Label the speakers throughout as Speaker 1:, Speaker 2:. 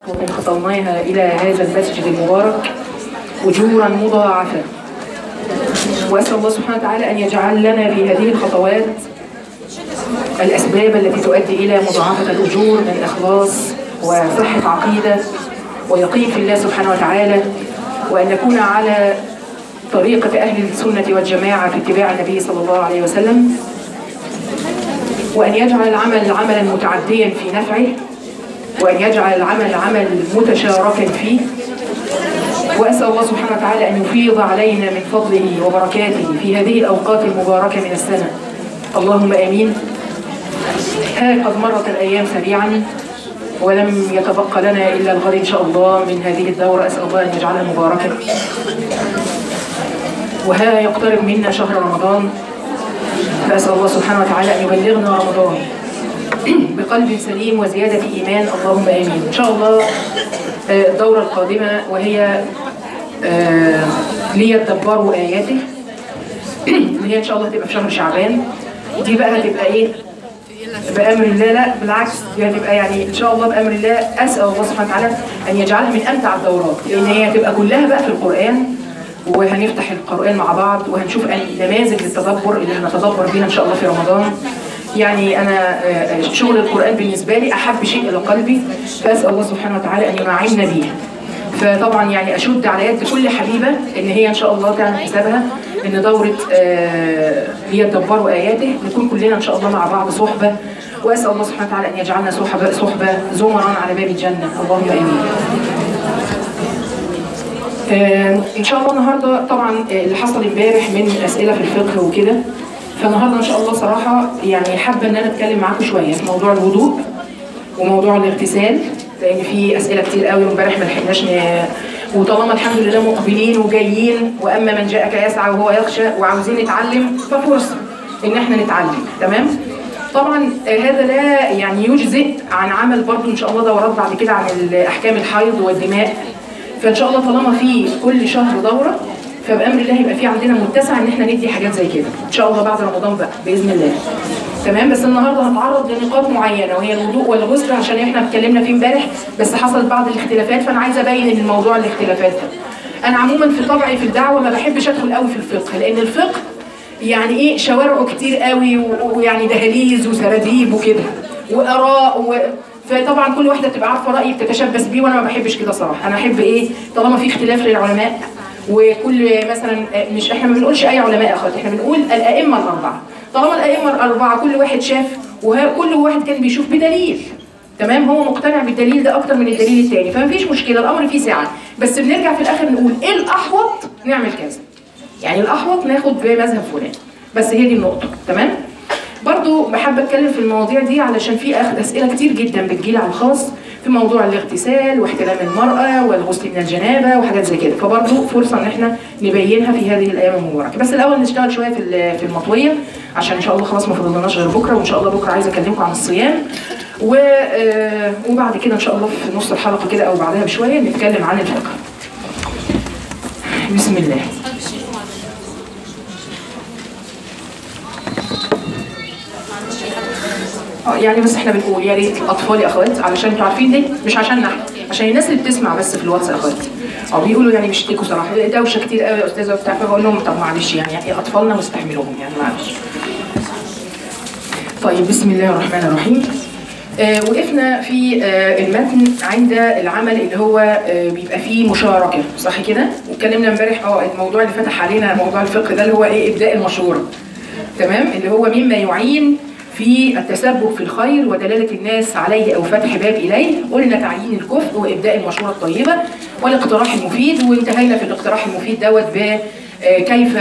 Speaker 1: ومن خطوناها إلى هذا المسجد المبارك أجورا مضاعفة، وأسأل الله سبحانه وتعالى أن يجعل لنا في هذه الخطوات الأسباب التي تؤدي إلى مضاعفة الأجور من إخلاص وصحة عقيدة ويقين في الله سبحانه وتعالى، وأن نكون على طريقة أهل السنة والجماعة في اتباع النبي صلى الله عليه وسلم، وأن يجعل العمل عملا متعديا في نفعه، وأن يجعل العمل عمل متشاركا فيه، وأسأل الله سبحانه وتعالى أن يفيض علينا من فضله وبركاته في هذه الأوقات المباركة من السنة، اللهم آمين. ها قد مرت الأيام سريعا ولم يتبقى لنا إلا الغد إن شاء الله من هذه الدورة، أسأل الله أن يجعلها مباركة. وها يقترب منا شهر رمضان، فأسأل الله سبحانه وتعالى أن يبلغنا رمضان بقلب سليم وزيادة إيمان، اللهم آمين. إن شاء الله الدورة القادمة وهي ليدبروا آياته، اللي هي إن شاء الله هتبقى في شهر شعبان. دي بقى هتبقى إيه؟ بأمر الله، لا بالعكس، دي هتبقى يعني إن شاء الله بأمر الله. أسأل الله سبحانه وتعالى أن يجعلها من أمتع الدورات، لأن هي هتبقى كلها بقى في القرآن، وهنفتح القرآن مع بعض وهنشوف نماذج للتدبر اللي هنتدبر بيها إن شاء الله في رمضان. يعني أنا شغل القرآن بالنسبة لي أحب شيء إلى قلبي، فأسأل الله سبحانه وتعالى أن ينعمنا به. فطبعا يعني أشد على يد كل حبيبة إن هي إن شاء الله تعمل حسابها إن دورة ليدبروا آياته نكون كلنا إن شاء الله مع بعض صحبة، وأسأل الله سبحانه وتعالى أن يجعلنا صحبة زمرا على باب الجنة، اللهم آمين. إن شاء الله النهارده طبعا اللي حصل امبارح من أسئلة في الفقه وكده، فالنهارده إن شاء الله صراحة يعني حابة إن أنا أتكلم معاكم شوية في موضوع الوضوء وموضوع الاغتسال، لأن في أسئلة كتير قوي وامبارح ما لحقناش وطالما الحمد لله مقبلين وجايين، وأما من جاءك يسعى وهو يخشى وعاوزين نتعلم ففرصة إن إحنا نتعلم، تمام؟ طبعا هذا لا يعني يجزئ عن عمل برضه إن شاء الله دورات بعد كده عن أحكام الحيض والدماء، فإن شاء الله طالما في كل شهر دورة فبأمر الله يبقى في عندنا متسع إن إحنا ندي حاجات زي كده إن شاء الله بعد رمضان بقى بإذن الله. تمام، بس النهارده هنتعرض لنقاط معينه وهي الوضوء والغسل عشان احنا اتكلمنا فيه امبارح، بس حصلت بعض الاختلافات، فانا عايزه ابين ان الموضوع الاختلافات ده. انا عموما في طبعي في الدعوه ما بحبش ادخل قوي في الفقه، لان الفقه يعني ايه شوارعه كتير قوي ويعني دهاليز وسراديب وكده واراء فطبعا كل واحده بتبقى عارفه راي بتتشبث بيه، وانا ما بحبش كده صراحه. انا احب ايه طالما في اختلاف للعلماء، وكل مثلا مش احنا ما بنقولش اي علماء اخوات، احنا بنقول الائمه الاربعه. طالما الائمه الاربعه كل واحد شاف وكل واحد كان بيشوف بدليل، تمام، هو مقتنع بالدليل ده اكتر من الدليل الثاني، فما فيش مشكله، الامر فيه سعه، بس بنرجع في الاخر نقول ايه الاحوط نعمل كذا، يعني الاحوط ناخد بمذهب فلان، بس هي دي النقطه، تمام. برضو بحب اتكلم في المواضيع دي علشان في اسئله كتير جدا بتجيلي على الخاص في موضوع الاغتسال واحتلام المرأة والغسل من الجنابة وحاجات زي كده، فبرضه فرصة ان احنا نبينها في هذه الايام المباركة. بس الاول نشتغل شوية في المطوية عشان ان شاء الله خلاص ما فضلناش غير بكرة، وان شاء الله بكرة عايزة اكلمكم عن الصيام وبعد كده ان شاء الله في نص الحلقة كده او بعدها بشوية نتكلم عن الفقه. بسم الله. يعني بس احنا بنقول يا ريت الاطفال يا اخوات، علشان انتوا عارفين دي مش عشان احنا، عشان الناس اللي بتسمع بس في الواتس يا اخوات، او بيقولوا يعني بيشتكوا صراحه دوشه كتير قوي يا استاذه وبتاع، فبقول لهم طب معلش يعني اطفالنا واستحملوهم يعني معلش. طيب بسم الله الرحمن الرحيم. وقفنا في المتن عند العمل اللي هو بيبقى فيه مشاركه، صح كده؟ واتكلمنا امبارح الموضوع اللي فتح علينا موضوع الفقه ده اللي هو ايه؟ ابداء المشوره، تمام، اللي هو مما يعين في التسبب في الخير ودلالة الناس عليه أو فتح باب إليه. قلنا تعيين الكفء وإبداء المشورة الطيبة والاقتراح المفيد، وانتهينا في الاقتراح المفيد دوت بكيف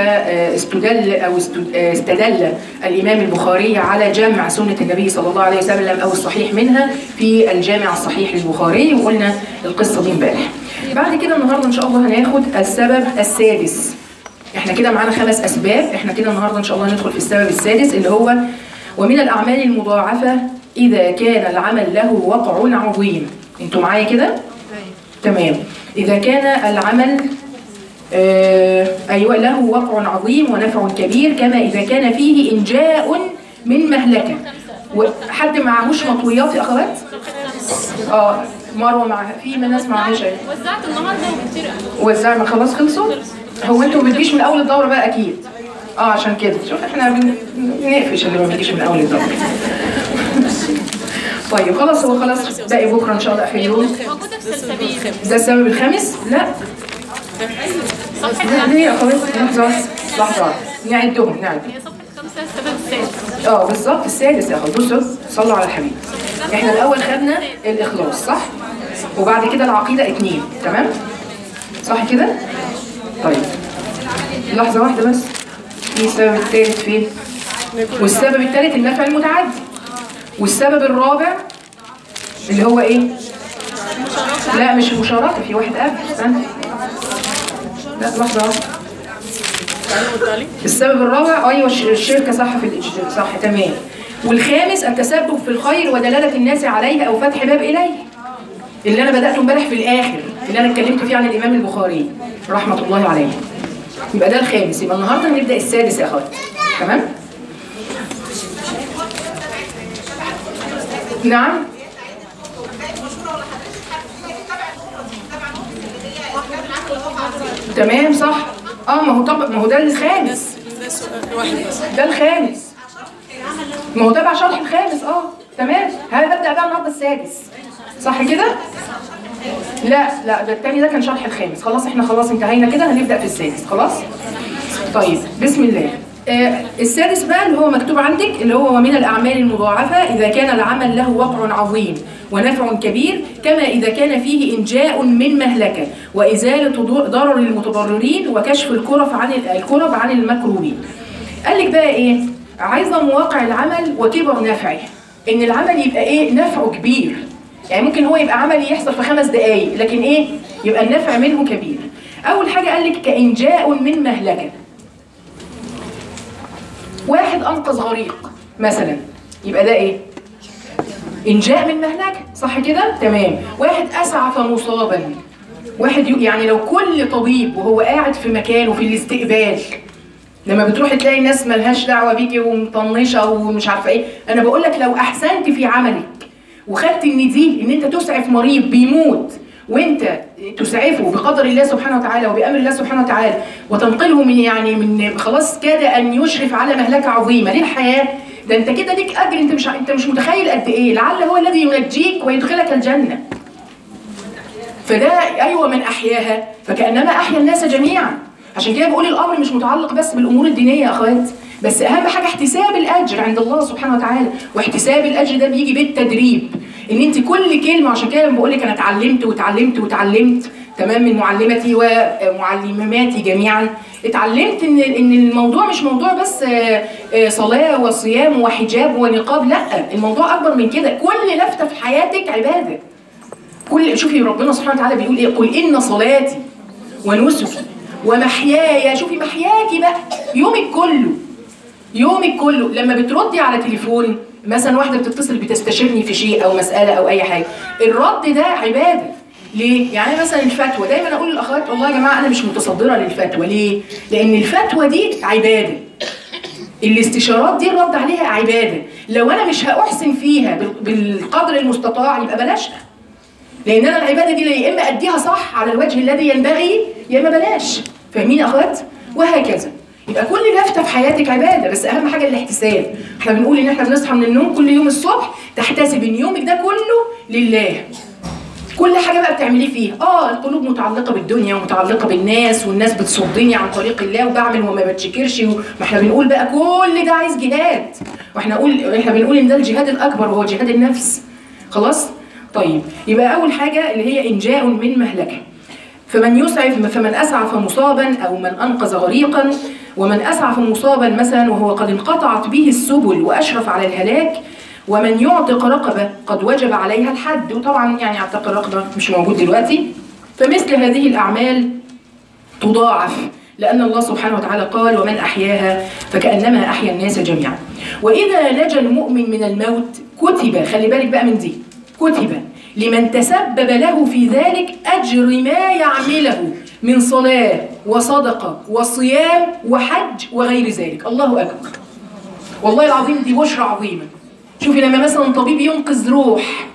Speaker 1: استدل الإمام البخاري على جمع سنة النبي صلى الله عليه وسلم أو الصحيح منها في الجامع الصحيح للبخاري، وقلنا القصة دي امبارح. بعد كده النهارده إن شاء الله هناخد السبب السادس. احنا كده معانا 5 أسباب، احنا كده النهارده إن شاء الله هندخل في السبب السادس اللي هو ومن الأعمال المضاعفة إذا كان العمل له وقع عظيم. انتوا معايا كده؟ تمام. إذا كان العمل أيوة له وقع عظيم ونفع كبير، كما إذا كان فيه إنجاء من مهلكة. وحد معهوش مطويات يا أخوات؟ مروه معاها، في ناس معاهاش.
Speaker 2: وزعت النهارده وكتير
Speaker 1: وزعنا خلاص خلصوا. هو انتوا ما بتجيش من اول الدوره بقى اكيد. عشان كده شوف احنا بنقفش اللي ما بيجيش من اول الدوره. طيب خلاص، هو خلاص باقي بكره ان شاء الله اخر يوم.
Speaker 2: موجوده في سلسبيل.
Speaker 1: ده السبب الخامس؟ لا
Speaker 2: صفحه
Speaker 1: ليه يا اخواتي؟ لحظه نعدهم.
Speaker 2: هي صفحه 5 السبب السادس.
Speaker 1: بالظبط السادس يا اخواتي. بصوا صلوا على الحبيب. احنا الاول خدنا الاخلاص صح؟ وبعد كده العقيده 2 تمام؟ صح كده؟ طيب لحظه واحده بس. في السبب الثالث فين؟ والسبب الثالث النفع المتعدي. والسبب الرابع اللي هو ايه؟ لا مش المشاركه، في واحد قبل. استنى لا لحظه واحده. السبب الرابع ايوه الشركه صح في صح تمام. والخامس التسبب في الخير ودلاله الناس عليه او فتح باب اليه، اللي انا بداته امبارح في الاخر، اللي انا اتكلمت فيه عن الامام البخاري رحمه الله عليه. يبقى ده الخامس. يبقى النهارده هنبدا السادس يا اخواتي. تمام؟ نعم تمام صح. ما هو طب ما هو ده الخامس. ده الخامس. ما هو تبع شرح الخامس. تمام. هنبدا بقى النهارده السادس صح كده؟ لا ده الثاني ده كان شرح الخامس. خلاص احنا خلاص انتهينا كده، هنبدا في السادس. خلاص طيب بسم الله. السادس بقى اللي هو مكتوب عندك، اللي هو ومن الأعمال المضاعفة إذا كان العمل له وقع عظيم ونفع كبير، كما إذا كان فيه إنجاء من مهلكة وإزالة ضرر المتضررين وكشف الكرب عن المكروبين. قال لك بقى إيه؟ عظم واقع العمل وكبر نفعه. إن العمل يبقى إيه؟ نفعه كبير. يعني ممكن هو يبقى عمل يحصل في 5 دقايق، لكن إيه؟ يبقى النفع منه كبير. أول حاجة قال لك كإنجاء من مهلكة. واحد أنقذ غريق مثلا، يبقى ده إيه؟ إنجاء من مهلكة صح كده؟ تمام. واحد أسعف مصابا. واحد يعني لو كل طبيب وهو قاعد في مكانه في الاستقبال، لما بتروح تلاقي الناس ملهاش دعوة بيكي ومطنشة ومش عارفة إيه، أنا بقول لك لو أحسنت في عملك وخدت إن أنت تسعف مريض بيموت وانت تسعفه بقدر الله سبحانه وتعالى وبامر الله سبحانه وتعالى، وتنقله من خلاص كاد ان يشرف على مهلكه عظيمه للحياه، ده انت كده ليك اجر. انت مش متخيل قد ايه. لعل هو الذي ينجيك ويدخلك الجنه. فده ايوه من احياها فكانما احيا الناس جميعا. عشان كده بقول الامر مش متعلق بس بالامور الدينيه يا اخوات، بس اهم حاجه احتساب الاجر عند الله سبحانه وتعالى. واحتساب الاجر ده بيجي بالتدريب، ان انت كل كلمه. عشان كده بقول لك انا اتعلمت تمام من معلمتي ومعلماتي جميعا. اتعلمت ان الموضوع مش موضوع بس صلاه وصيام وحجاب ونقاب، لا الموضوع اكبر من كده. كل لفته في حياتك عباده. شوفي ربنا سبحانه وتعالى بيقول ايه؟ قل ان صلاتي ونسكي ومحياي. شوفي محياكي بقى، يومك كله. لما بتردي على تليفون مثلا، واحده بتتصل بتستشيرني في شيء او مساله او اي حاجه، الرد ده عباده. ليه؟ يعني مثلا الفتوى، دايما اقول للاخوات والله يا جماعه انا مش متصدره للفتوى. ليه؟ لان الفتوى دي عباده. الاستشارات دي الرد عليها عباده. لو انا مش هاحسن فيها بالقدر المستطاع يبقى بلاشها. لان انا العباده دي يا اما اديها صح على الوجه الذي ينبغي يا اما بلاش. فاهمين يا اخوات؟ وهكذا. يبقى كل لفته في حياتك عباده، بس اهم حاجه الاحتساب. احنا بنقول ان احنا بنصحى من النوم كل يوم الصبح تحتسب ان يومك ده كله لله. كل حاجه بقى بتعمليه فيه. القلوب متعلقه بالدنيا ومتعلقه بالناس، والناس بتصدني عن طريق الله وبعمل وما بتشكرش. ما احنا بنقول بقى كل ده عايز جهاد، واحنا بنقول ان ده الجهاد الاكبر وهو جهاد النفس. خلاص؟ طيب يبقى اول حاجه اللي هي انجاء من مهلكه. فمن اسعف مصابا او من انقذ غريقا. ومن اسعف مصابا مثلا وهو قد انقطعت به السبل واشرف على الهلاك. ومن يعتق رقبه قد وجب عليها الحد. وطبعا يعني اعتق الرقبه مش موجود دلوقتي. فمثل هذه الاعمال تضاعف، لأن الله سبحانه وتعالى قال ومن أحياها فكأنما أحيا الناس جميعا. وإذا نجا المؤمن من الموت كتب، خلي بالك بقى من دي، كتب لمن تسبب له في ذلك أجر ما يعمله من صلاة وصدقة وصيام وحج وغير ذلك. الله أكبر. والله العظيم دي بشرى عظيمة. شوفي لما مثلا طبيب ينقذ روح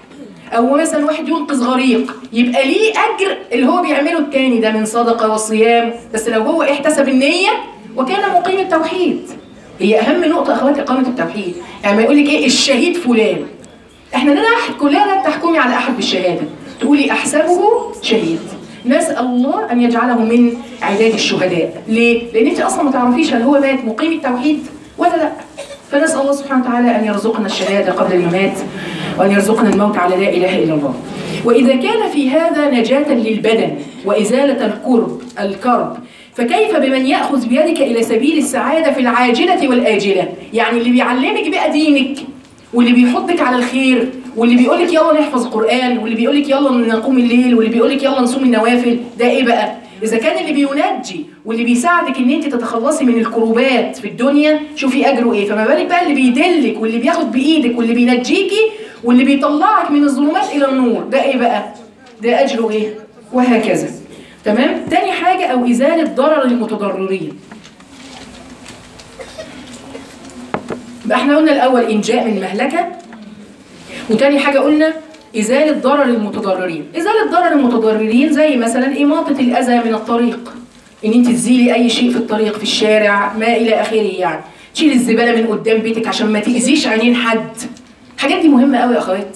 Speaker 1: او مثلا واحد ينقذ غريق، يبقى ليه اجر اللي هو بيعمله التاني ده من صدقه وصيام، بس لو هو احتسب النيه وكان مقيم التوحيد. هي اهم نقطه اخواتي اقامه التوحيد. يعني ما يقول لك ايه الشهيد فلان، احنا كلنا تحكمي على احد بالشهاده، تقولي احسبه شهيد. نسال الله ان يجعله من عباد الشهداء. ليه؟ لان انت اصلا ما تعرفيش هل هو مات مقيم التوحيد ولا لا. فنسال الله سبحانه وتعالى ان يرزقنا الشهاده قبل الممات، وان يرزقنا الموت على لا اله الا الله. واذا كان في هذا نجاه للبدن وازاله الكرب، فكيف بمن ياخذ بيدك الى سبيل السعاده في العاجله والاجله؟ يعني اللي بيعلمك بقى دينك، واللي بيحطك على الخير، واللي بيقولك يلا نحفظ قرآن، واللي بيقولك يلا نقوم الليل، واللي بيقولك يلا نصوم النوافل، ده ايه بقى؟ إذا كان اللي بينجي واللي بيساعدك إن أنت تتخلصي من الكروبات في الدنيا، شوفي أجره إيه، فما بالك بقى اللي بيدلك واللي بياخد بإيدك واللي بينجيكي واللي بيطلعك من الظلمات إلى النور، ده إيه بقى؟ ده أجره إيه؟ وهكذا. تمام؟ تاني حاجة أو إزالة ضرر المتضررين. احنا قلنا الأول إنجاء من مهلكة، وتاني حاجة قلنا إزالة ضرر المتضررين. إزالة ضرر المتضررين زي مثلا إماطة الأذى من الطريق، إن أنت تزيلي أي شيء في الطريق في الشارع ما إلى آخره، يعني تشيل الزبالة من قدام بيتك عشان ما تأذيش عينين حد. الحاجات دي مهمة قوي يا أخوات.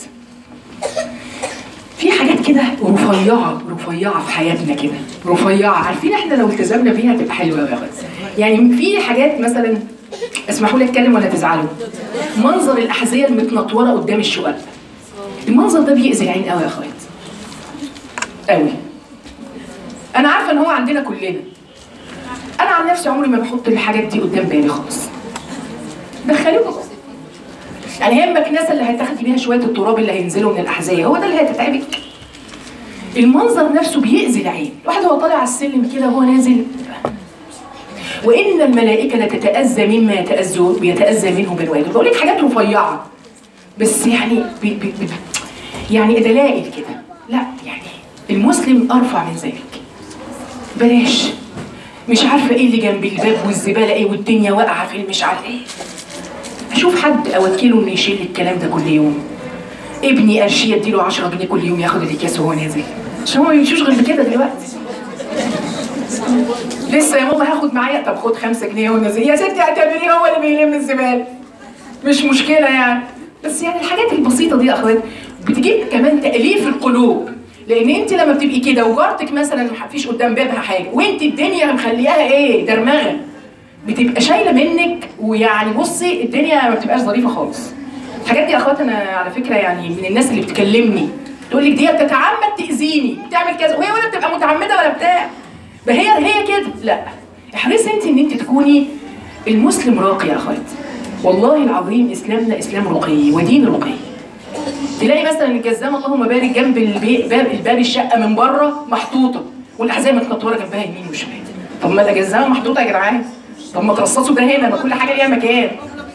Speaker 1: في حاجات كده رفيعة في حياتنا كده، رفيعة، عارفين احنا لو التزمنا بيها تبقى حلوة قوي يا أخوات. يعني في حاجات مثلا، اسمحوا لي اتكلم ولا تزعلوا، منظر الأحذية المتنطورة قدام الشقق، المنظر ده بيأذي العين قوي يا اخوات، قوي. انا عارفه ان هو عندنا كلنا. انا عن نفسي عمري ما بحط الحاجات دي قدام بالي خالص. دخلوها يعني، هي المكنسه اللي هتاخدي بيها شويه التراب اللي هينزلوا من الاحذيه، هو ده اللي هتتعبك. المنظر نفسه بيأذي العين. الواحد هو طالع على السلم كده وهو نازل، وان الملائكه لتتأذى مما يتأذى منه بنو ادم. بقول لك حاجات رفيعه بس يعني يعني دلائل كده. لا يعني المسلم ارفع من ذلك. بلاش مش عارفه ايه اللي جنب الباب والزباله ايه والدنيا واقعه في مش عارفه ايه. اشوف حد اوكله انه يشيل الكلام ده كل يوم. ابني ارشيه اديله 10 جنيه كل يوم ياخد الاكياس وهو نازل، عشان هو ما يمشوش غير بكده دلوقتي. لسه يا ماما هاخد معايا، طب خد 5 جنيه وهو نازل. يا ستي اعتبريه هو اللي بيلم الزباله، مش مشكله يعني. بس يعني الحاجات البسيطه دي يا اخوات بتجيب كمان تأليف القلوب. لان انت لما بتبقي كده وجارتك مثلا ما فيش قدام بابها حاجه، وانت الدنيا مخلياها ايه درمغه، بتبقى شايله منك، ويعني بصي الدنيا ما بتبقاش ظريفه خالص. الحاجات دي يا اخوات انا على فكره يعني من الناس اللي بتكلمني تقول لك دي بتتعمد تاذيني، بتعمل كذا، وهي ولا بتبقى متعمده ولا بتاع، هي كده. لا، احرصي انت ان انت تكوني المسلم راقي يا اخوات. والله العظيم اسلامنا اسلام رقي ودين رقي. تلاقي مثلا الجزامه اللهم بارك جنب الباب الشقه من بره محطوطه، والاحذيه متنطوره جنبها يمين وشمال. طب ما الجزامه محطوطه يا جدعان، طب ما ترصصوا ده هنا، ما كل حاجه ليها مكان.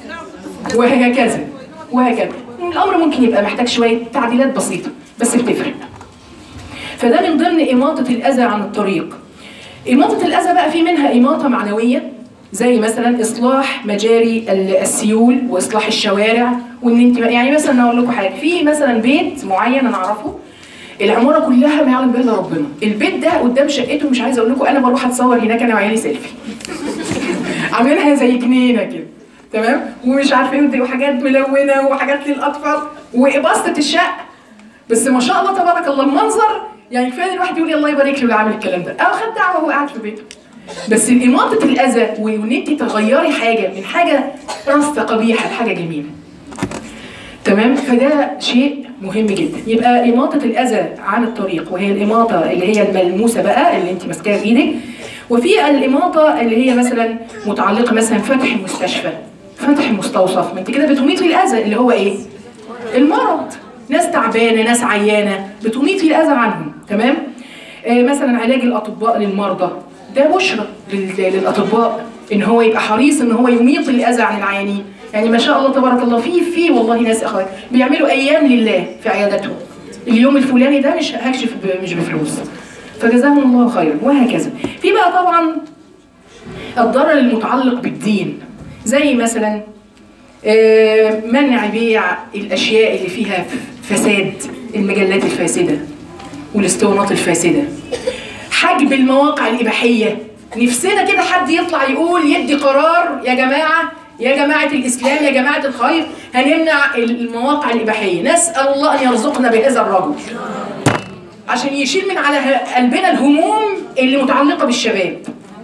Speaker 1: وهكذا وهكذا. الامر ممكن يبقى محتاج شويه تعديلات بسيطه بس بتفرق. فده من ضمن اماطه الاذى عن الطريق. اماطه الاذى بقى في منها اماطه معنويه، زي مثلا اصلاح مجاري السيول واصلاح الشوارع. وان انت يعني مثلا اقول لكم حاجه، في مثلا بيت معين انا اعرفه العماره كلها ما يعلم بها الا ربنا، البيت ده قدام شقته مش عايزه اقول لكم، انا بروح اتصور هناك انا وعيالي سيلفي عاملينها زي جنينه كده، تمام، ومش عارفه ايه، وحاجات ملونه وحاجات للاطفال وبسطه الشقه. بس ما شاء الله تبارك الله المنظر يعني كفايه الواحد يقول الله يبارك له اللي عامل الكلام ده، او خد دعوه وهو قاعد في بيته. بس إماطة الأذى وإن أنت تغيري حاجة من حاجة رصة قبيحة لحاجة جميلة. تمام؟ فده شيء مهم جدا. يبقى إماطة الأذى عن الطريق، وهي الإماطة اللي هي الملموسة بقى اللي أنت ماسكاها بإيدك. وفي الإماطة اللي هي مثلا متعلقة مثلا فتح مستشفى، فتح مستوصف، ما أنت كده بتميطي الأذى اللي هو إيه؟ المرض. ناس تعبانة، ناس عيانة، بتميطي الأذى عنهم. تمام؟ مثلا علاج الأطباء للمرضى، ده بشرى للاطباء ان هو يبقى حريص ان هو يميط الاذى عن العيانين. يعني ما شاء الله تبارك الله في والله ناس اخوات بيعملوا ايام لله في عياداتهم، اليوم الفلاني ده مش هكشف مش بفلوس، فجزاهم الله خيرا. وهكذا. في بقى طبعا الضرر المتعلق بالدين، زي مثلا منع بيع الاشياء اللي فيها فساد، المجلات الفاسده والاسطوانات الفاسده، حجب المواقع الاباحيه. نفسنا كده حد يطلع يقول يدي قرار يا جماعه الاسلام، يا جماعه الخير، هنمنع المواقع الاباحيه. نسال الله ان يرزقنا بهذا الرجل عشان يشيل من على قلبنا الهموم اللي متعلقه بالشباب.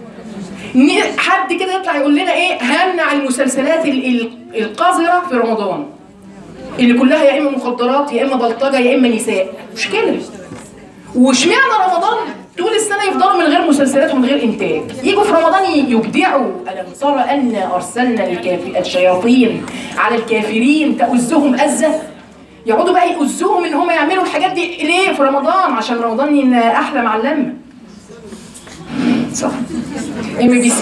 Speaker 1: حد كده يطلع يقول لنا ايه، همنع المسلسلات القذره في رمضان اللي كلها يا اما مخدرات يا اما بلطجه يا اما نساء. مشكله. واشمعنى رمضان طول السنه يفضلوا من غير مسلسلات ومن غير انتاج، يجوا في رمضان يبدعوا. الم ترى ان ارسلنا الشياطين على الكافرين تؤزهم أزة. يقعدوا بقى يؤزوهم ان هم يعملوا الحاجات دي ليه في رمضان؟ عشان رمضان احلى معلمه. صح. MBC.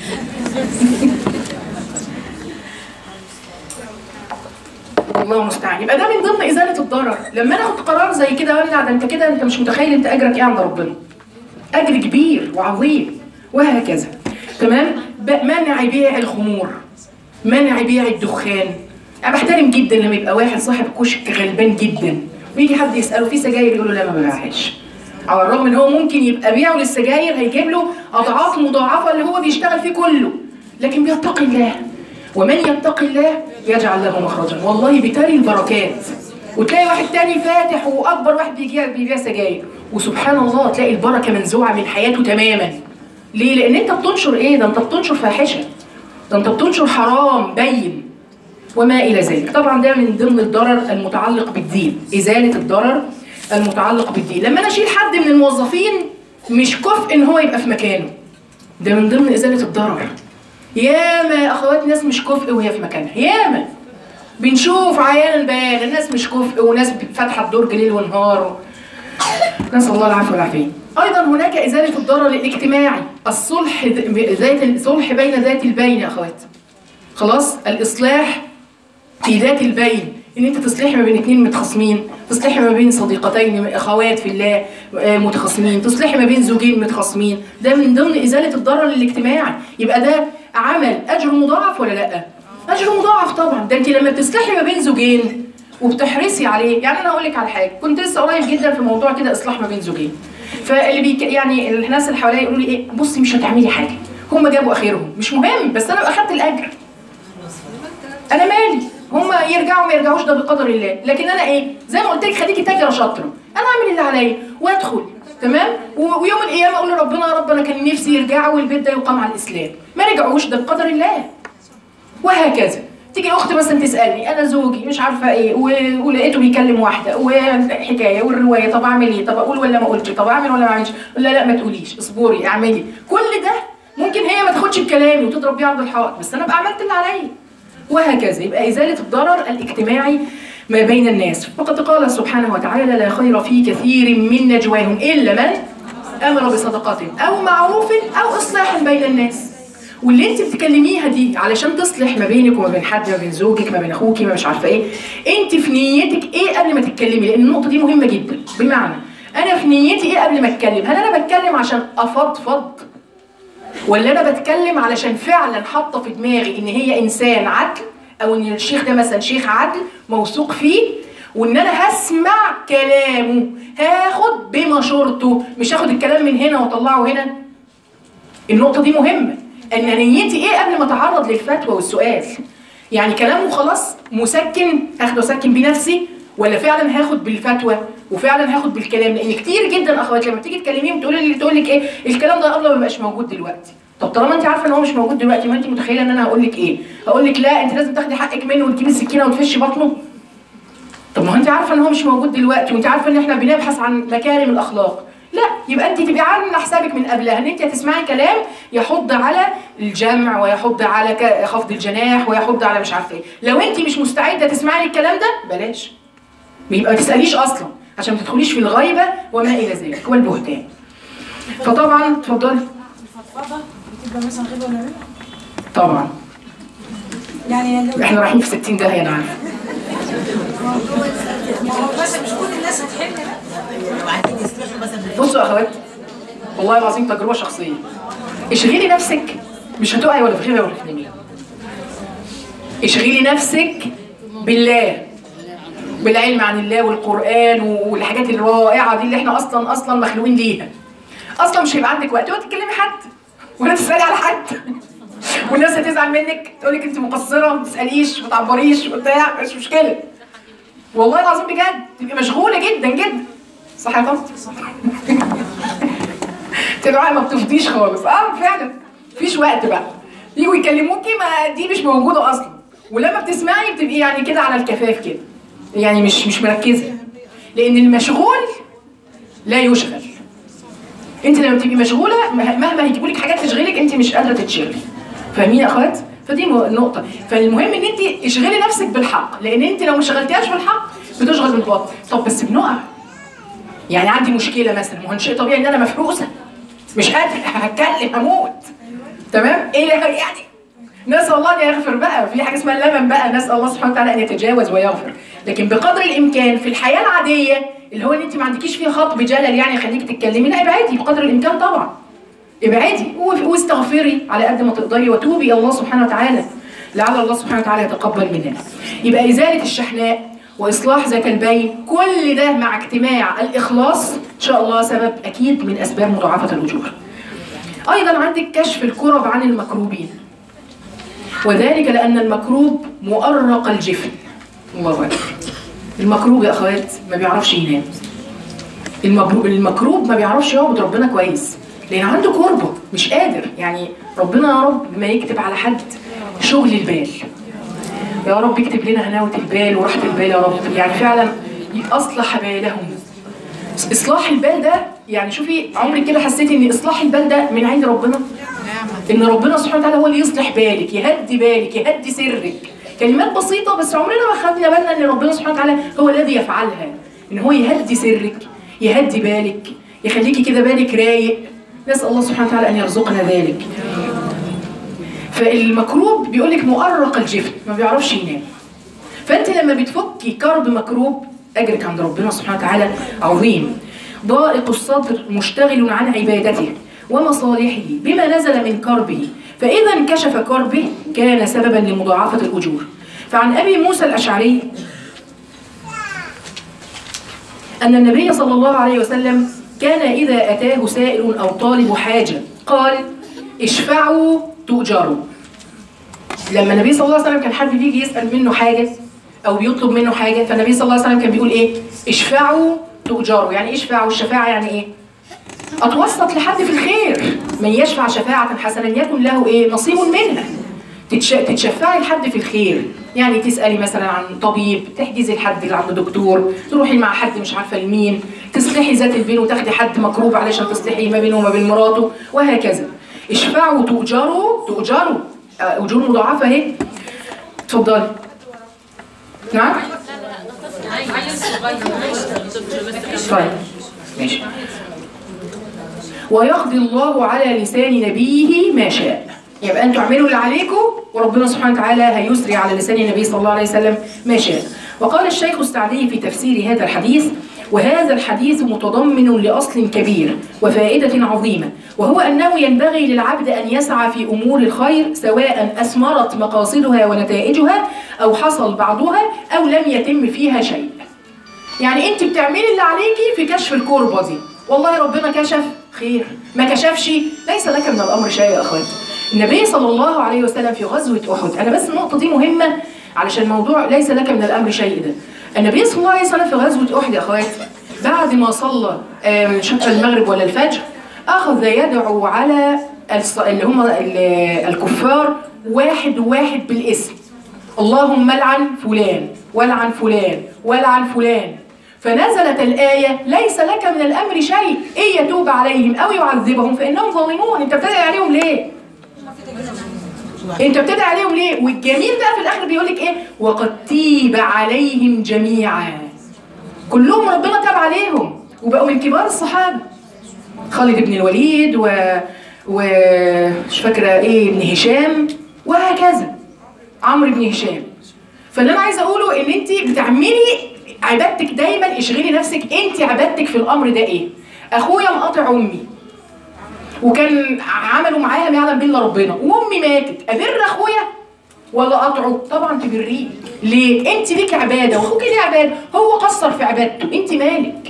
Speaker 1: الله المستعان. يبقى ده من ضمن ازاله الضرر. لما انا اخد قرار زي كده وامنع، ده انت كده انت مش متخيل انت اجرك ايه عند ربنا. اجر كبير وعظيم وهكذا. تمام؟ منع بيع الخمور، منع بيع الدخان. انا بحترم جدا لما يبقى واحد صاحب كشك غلبان جدا ويجي حد يساله في سجاير يقول له لا ما ببيعهاش، على الرغم ان هو ممكن يبقى بيعه للسجاير هيجيب له اضعاف مضاعفه اللي هو بيشتغل فيه كله، لكن بيتقي الله. ومن يتقي الله يجعل له مخرجا. والله بتاري البركات. وتلاقي واحد تاني فاتح واكبر واحد بيبيع سجاير، وسبحان الله تلاقي البركه منزوعه من حياته تماما. ليه؟ لان انت بتنشر ايه؟ ده انت بتنشر فاحشه، ده انت بتنشر حرام بين وما الى ذلك. طبعا ده من ضمن الضرر المتعلق بالدين، ازاله الضرر المتعلق بالدين. لما انا اشيل حد من الموظفين مش كفء ان هو يبقى في مكانه، ده من ضمن ازاله الضرر. ياما يا اخوات ناس مش كفء وهي في مكانها، ياما بنشوف عيانا بيان الناس مش كفء وناس فاتحه الدرج ليل ونهار. نسال الله العافيه والعافيه. ايضا هناك ازاله الضرر الاجتماعي، الصلح بين ذات البين يا اخوات. خلاص؟ الاصلاح في ذات البين، ان انت تصلحي ما بين اثنين متخاصمين، تصلحي ما بين صديقتين اخوات في الله متخاصمين، تصلحي ما بين زوجين متخاصمين. ده من ضمن ازاله الضرر الاجتماعي. يبقى ده عمل اجر مضاعف ولا لا؟ اجر مضاعف طبعا. ده انت لما بتصلحي ما بين زوجين وبتحرصي عليه، يعني انا هقول لك على حاجه، كنت لسه قريب جدا في موضوع كده اصلاح ما بين زوجين، فاللي يعني الناس اللي حواليا يقولوا لي ايه، بصي مش هتعملي حاجه، هم جابوا اخرهم، مش مهم، بس انا اخدت الاجر، انا مالي، هم يرجعوا ما يرجعوش ده بقدر الله. لكن انا ايه، زي ما قلت لك خليكي تاجره شاطره، انا اعمل اللي عليا وادخل تمام، ويوم القيامه اقول لربنا يا رب انا كان نفسي يرجعوا والبيت ده يقام على الاسلام، ما رجعوش ده بقدر الله. وهكذا. تيجي اختي مثلا تسالني انا زوجي مش عارفه ايه ولقيته بيكلم واحده والحكايه والروايه، طب اعمل ايه؟ طب اقول ولا ما اقولش؟ طب اعمل ولا ما اعملش؟ لا ما تقوليش، اصبري اعملي. كل ده ممكن هي ما تاخدش بكلامي وتضرب بيه عرض الحائط، بس انا ابقى عملت اللي عليا. وهكذا. يبقى ازاله الضرر الاجتماعي ما بين الناس. وقد قال سبحانه وتعالى لا خير في كثير من نجواهم الا من امر بصدقه او معروف او اصلاح بين الناس. واللي انت بتكلميها دي علشان تصلح ما بينك وما بين حد، ما بين زوجك، ما بين اخوكي، ما مش عارفه ايه، انت في نيتك ايه قبل ما تتكلمي؟ لان النقطه دي مهمه جدا. بمعنى انا في نيتي ايه قبل ما اتكلم؟ هل انا بتكلم عشان افضفض، ولا انا بتكلم علشان فعلا حاطه في دماغي ان هي انسان عدل، او ان الشيخ ده مثلا شيخ عدل موثوق فيه، وان انا هسمع كلامه، هاخد بمشورته، مش هاخد الكلام من هنا واطلعه هنا. النقطه دي مهمه، ان نيتي ايه قبل ما اتعرض للفتوى والسؤال. يعني كلامه خلاص مسكن، اخده اسكن بنفسي، ولا فعلا هاخد بالفتوى وفعلا هاخد بالكلام؟ لان كتير جدا اخوات لما تيجي تكلميهم تقول لك ايه الكلام ده الله ما بقاش موجود دلوقتي. طب طالما انت عارفه ان هو مش موجود دلوقتي، ما انت متخيله ان انا هقول لك ايه؟ هقول لك لا انت لازم تاخدي حقك منه وتجيبي السكينه وتفشي بطنه. طب ما انت عارفه ان هو مش موجود دلوقتي، وانت عارفه ان احنا بنبحث عن مكارم الاخلاق. لا، يبقى انت تبقي عامله حسابك من قبلها ان انت هتسمعي كلام يحض على الجمع ويحض على خفض الجناح ويحض على مش عارفه ايه. لو انت مش مستعده تسمعي الكلام ده بلاش، يبقى ما تساليش اصلا عشان ما تدخليش في الغيبه وما الى ذلك والبهتان. فطبعا اتفضلي.
Speaker 3: الفضفضه بتبقى مثلا غيبه ولا غيبه؟
Speaker 1: طبعا.
Speaker 3: يعني
Speaker 1: احنا رايحين في 60 داهيه انا عارفه.
Speaker 3: بس مش كل الناس هتحل بقى.
Speaker 1: بصوا يا اخوات، والله العظيم تجربه شخصيه. اشغلي نفسك، مش هتقعي ولا في غيبه ولا في نميمه. اشغلي نفسك بالله بالعلم عن الله والقران والحاجات الرائعه دي اللي احنا اصلا مخلوقين ليها. اصلا مش هيبقى عندك وقت تكلمي حد ولا تسالي على حد، والناس هتزعل منك تقول لك انت مقصره ما تساليش ما تعبريش وبتاع، مش مشكله. والله العظيم بجد تبقي مشغوله جدا جدا. صح يا طنط؟ تبقى ما بتفضيش خالص. فعلا مفيش وقت بقى. يجوا يكلموكي ما دي مش موجوده اصلا، ولما بتسمعي بتبقي يعني كده على الكفاف كده، يعني مش مركزه، لان المشغول لا يشغل. انت لما بتبقي مشغوله مهما هيجيبوا لك حاجات تشغلك انت مش قادره تتشغلي. فاهمين يا اخوات؟ فدي نقطه. فالمهم ان انت اشغلي نفسك بالحق، لان انت لو ما شغلتيهاش بالحق بتشغل بالباطل. طب بس بنقع، يعني عندي مشكله مثلا، ما هو شيء طبيعي ان انا مفروسه مش قادره هتكلم هموت. تمام؟ ايه يعني نسال الله ان يغفر بقى، في حاجه اسمها اللمم بقى، نسال الله سبحانه وتعالى ان يتجاوز ويغفر. لكن بقدر الامكان في الحياه العاديه اللي هو ان انت ما عندكيش فيها خطب جلل يعني يخليك تتكلمي، لا ابعدي بقدر الامكان طبعا. ابعدي واستغفري على قد ما تقدري وتوبي الى الله سبحانه وتعالى لعل الله سبحانه وتعالى يتقبل مننا. يبقى ازاله الشحناء واصلاح ذات البين، كل ده مع اجتماع الاخلاص ان شاء الله سبب اكيد من اسباب مضاعفه الاجور. ايضا عندك كشف الكرب عن المكروبين، وذلك لان المكروب مؤرق الجفن. الله اكبر. المكروب يا اخوات ما بيعرفش ينام. المكروب ما بيعرفش يعبد ربنا كويس لان عنده كربه مش قادر. يعني ربنا يا رب ما يكتب على حد شغل البال، يا رب يكتب لنا هناوة البال وراحة البال يا رب. يعني فعلا أصلح بالهم. إصلاح البال ده يعني شوفي عمرك كده حسيتي إن إصلاح البال ده من عند ربنا؟ إن ربنا سبحانه وتعالى هو اللي يصلح بالك، يهدي بالك، يهدي سرك. كلمات بسيطة بس عمرنا ما خدنا بالنا إن ربنا سبحانه وتعالى هو الذي يفعلها. إن هو يهدي سرك، يهدي بالك، يخليكي كده بالك رايق. نسأل الله سبحانه وتعالى أن يرزقنا ذلك. فالمكروب بيقولك مؤرق الجفن ما بيعرفش ينام. فانت لما بتفكي كرب مكروب اجرك عند ربنا سبحانه وتعالى عظيم. ضائق الصدر مشتغل عن عبادته ومصالحه بما نزل من كربه، فاذا انكشف كربه كان سببا لمضاعفه الاجور. فعن ابي موسى الاشعري ان النبي صلى الله عليه وسلم كان اذا اتاه سائل او طالب حاجه قال اشفعوا تؤجروا. لما النبي صلى الله عليه وسلم كان حد بيجي يسأل منه حاجة أو بيطلب منه حاجة، فالنبي صلى الله عليه وسلم كان بيقول إيه؟ اشفعوا تؤجروا. يعني إيه اشفعوا؟ الشفاعة يعني إيه؟ أتوسط لحد في الخير. من يشفع شفاعة حسنا يكن له إيه؟ نصيب منها. تتشفعي لحد في الخير. يعني تسألي مثلا عن طبيب، تحجزي لحد عند دكتور، تروحي مع حد مش عارفة لمين، تصلحي ذات البين وتاخدي حد مكروب علشان تصلحي ما بينه وما بين مراته وهكذا. اشفعوا تؤجروا. أجور مضاعفة اهي. اتفضلي. نعم؟ طيب ماشي. ويقضي الله على لسان نبيه ما شاء. يبقى انتوا اعملوا اللي عليكم وربنا سبحانه وتعالى هيسري على لسان النبي صلى الله عليه وسلم ما شاء. وقال الشيخ السعدي في تفسير هذا الحديث: وهذا الحديث متضمن لأصل كبير وفائدة عظيمة، وهو أنه ينبغي للعبد أن يسعى في أمور الخير سواء أثمرت مقاصدها ونتائجها أو حصل بعضها أو لم يتم فيها شيء. يعني أنت بتعملي اللي عليكي في كشف الكربة دي، والله ربنا كشف خير، ما كشفش ليس لك من الأمر شيء يا أخواتي. النبي صلى الله عليه وسلم في غزوة أحد، أنا بس النقطة دي مهمة علشان موضوع ليس لك من الأمر شيء ده. النبي صلى الله عليه وسلم في غزوة أحد يا أخواتي بعد ما صلى شفع المغرب ولا الفجر أخذ يدعو على اللي هم الكفار واحد واحد بالاسم: اللهم لعن فلان ولعن فلان ولعن فلان. فنزلت الآية: ليس لك من الأمر شيء إن يتوب عليهم أو يعذبهم فإنهم ظالمون. أنت بتدعي عليهم ليه؟ أنت بتدعي عليهم ليه؟ والجميل بقى في الآخر بيقول لك إيه؟ وقد تيب عليهم جميعا. كلهم ربنا تاب عليهم وبقوا من كبار الصحابة. خالد بن الوليد مش فاكرة إيه ابن هشام وهكذا، عمرو بن هشام. فاللي أنا عايزة أقوله إن أنت بتعملي عبادتك دايما، اشغلي نفسك أنت عبادتك في الأمر ده إيه؟ أخويا مقاطع أمي وكان عملوا معاها ما يعلم بالله ربنا وأمي ماتت، أبر أخويا؟ ولا قطعه؟ طبعا تبريه. ليه؟ انت ليك عباده واخوك ليه عباده، هو قصر في عبادته، انت مالك؟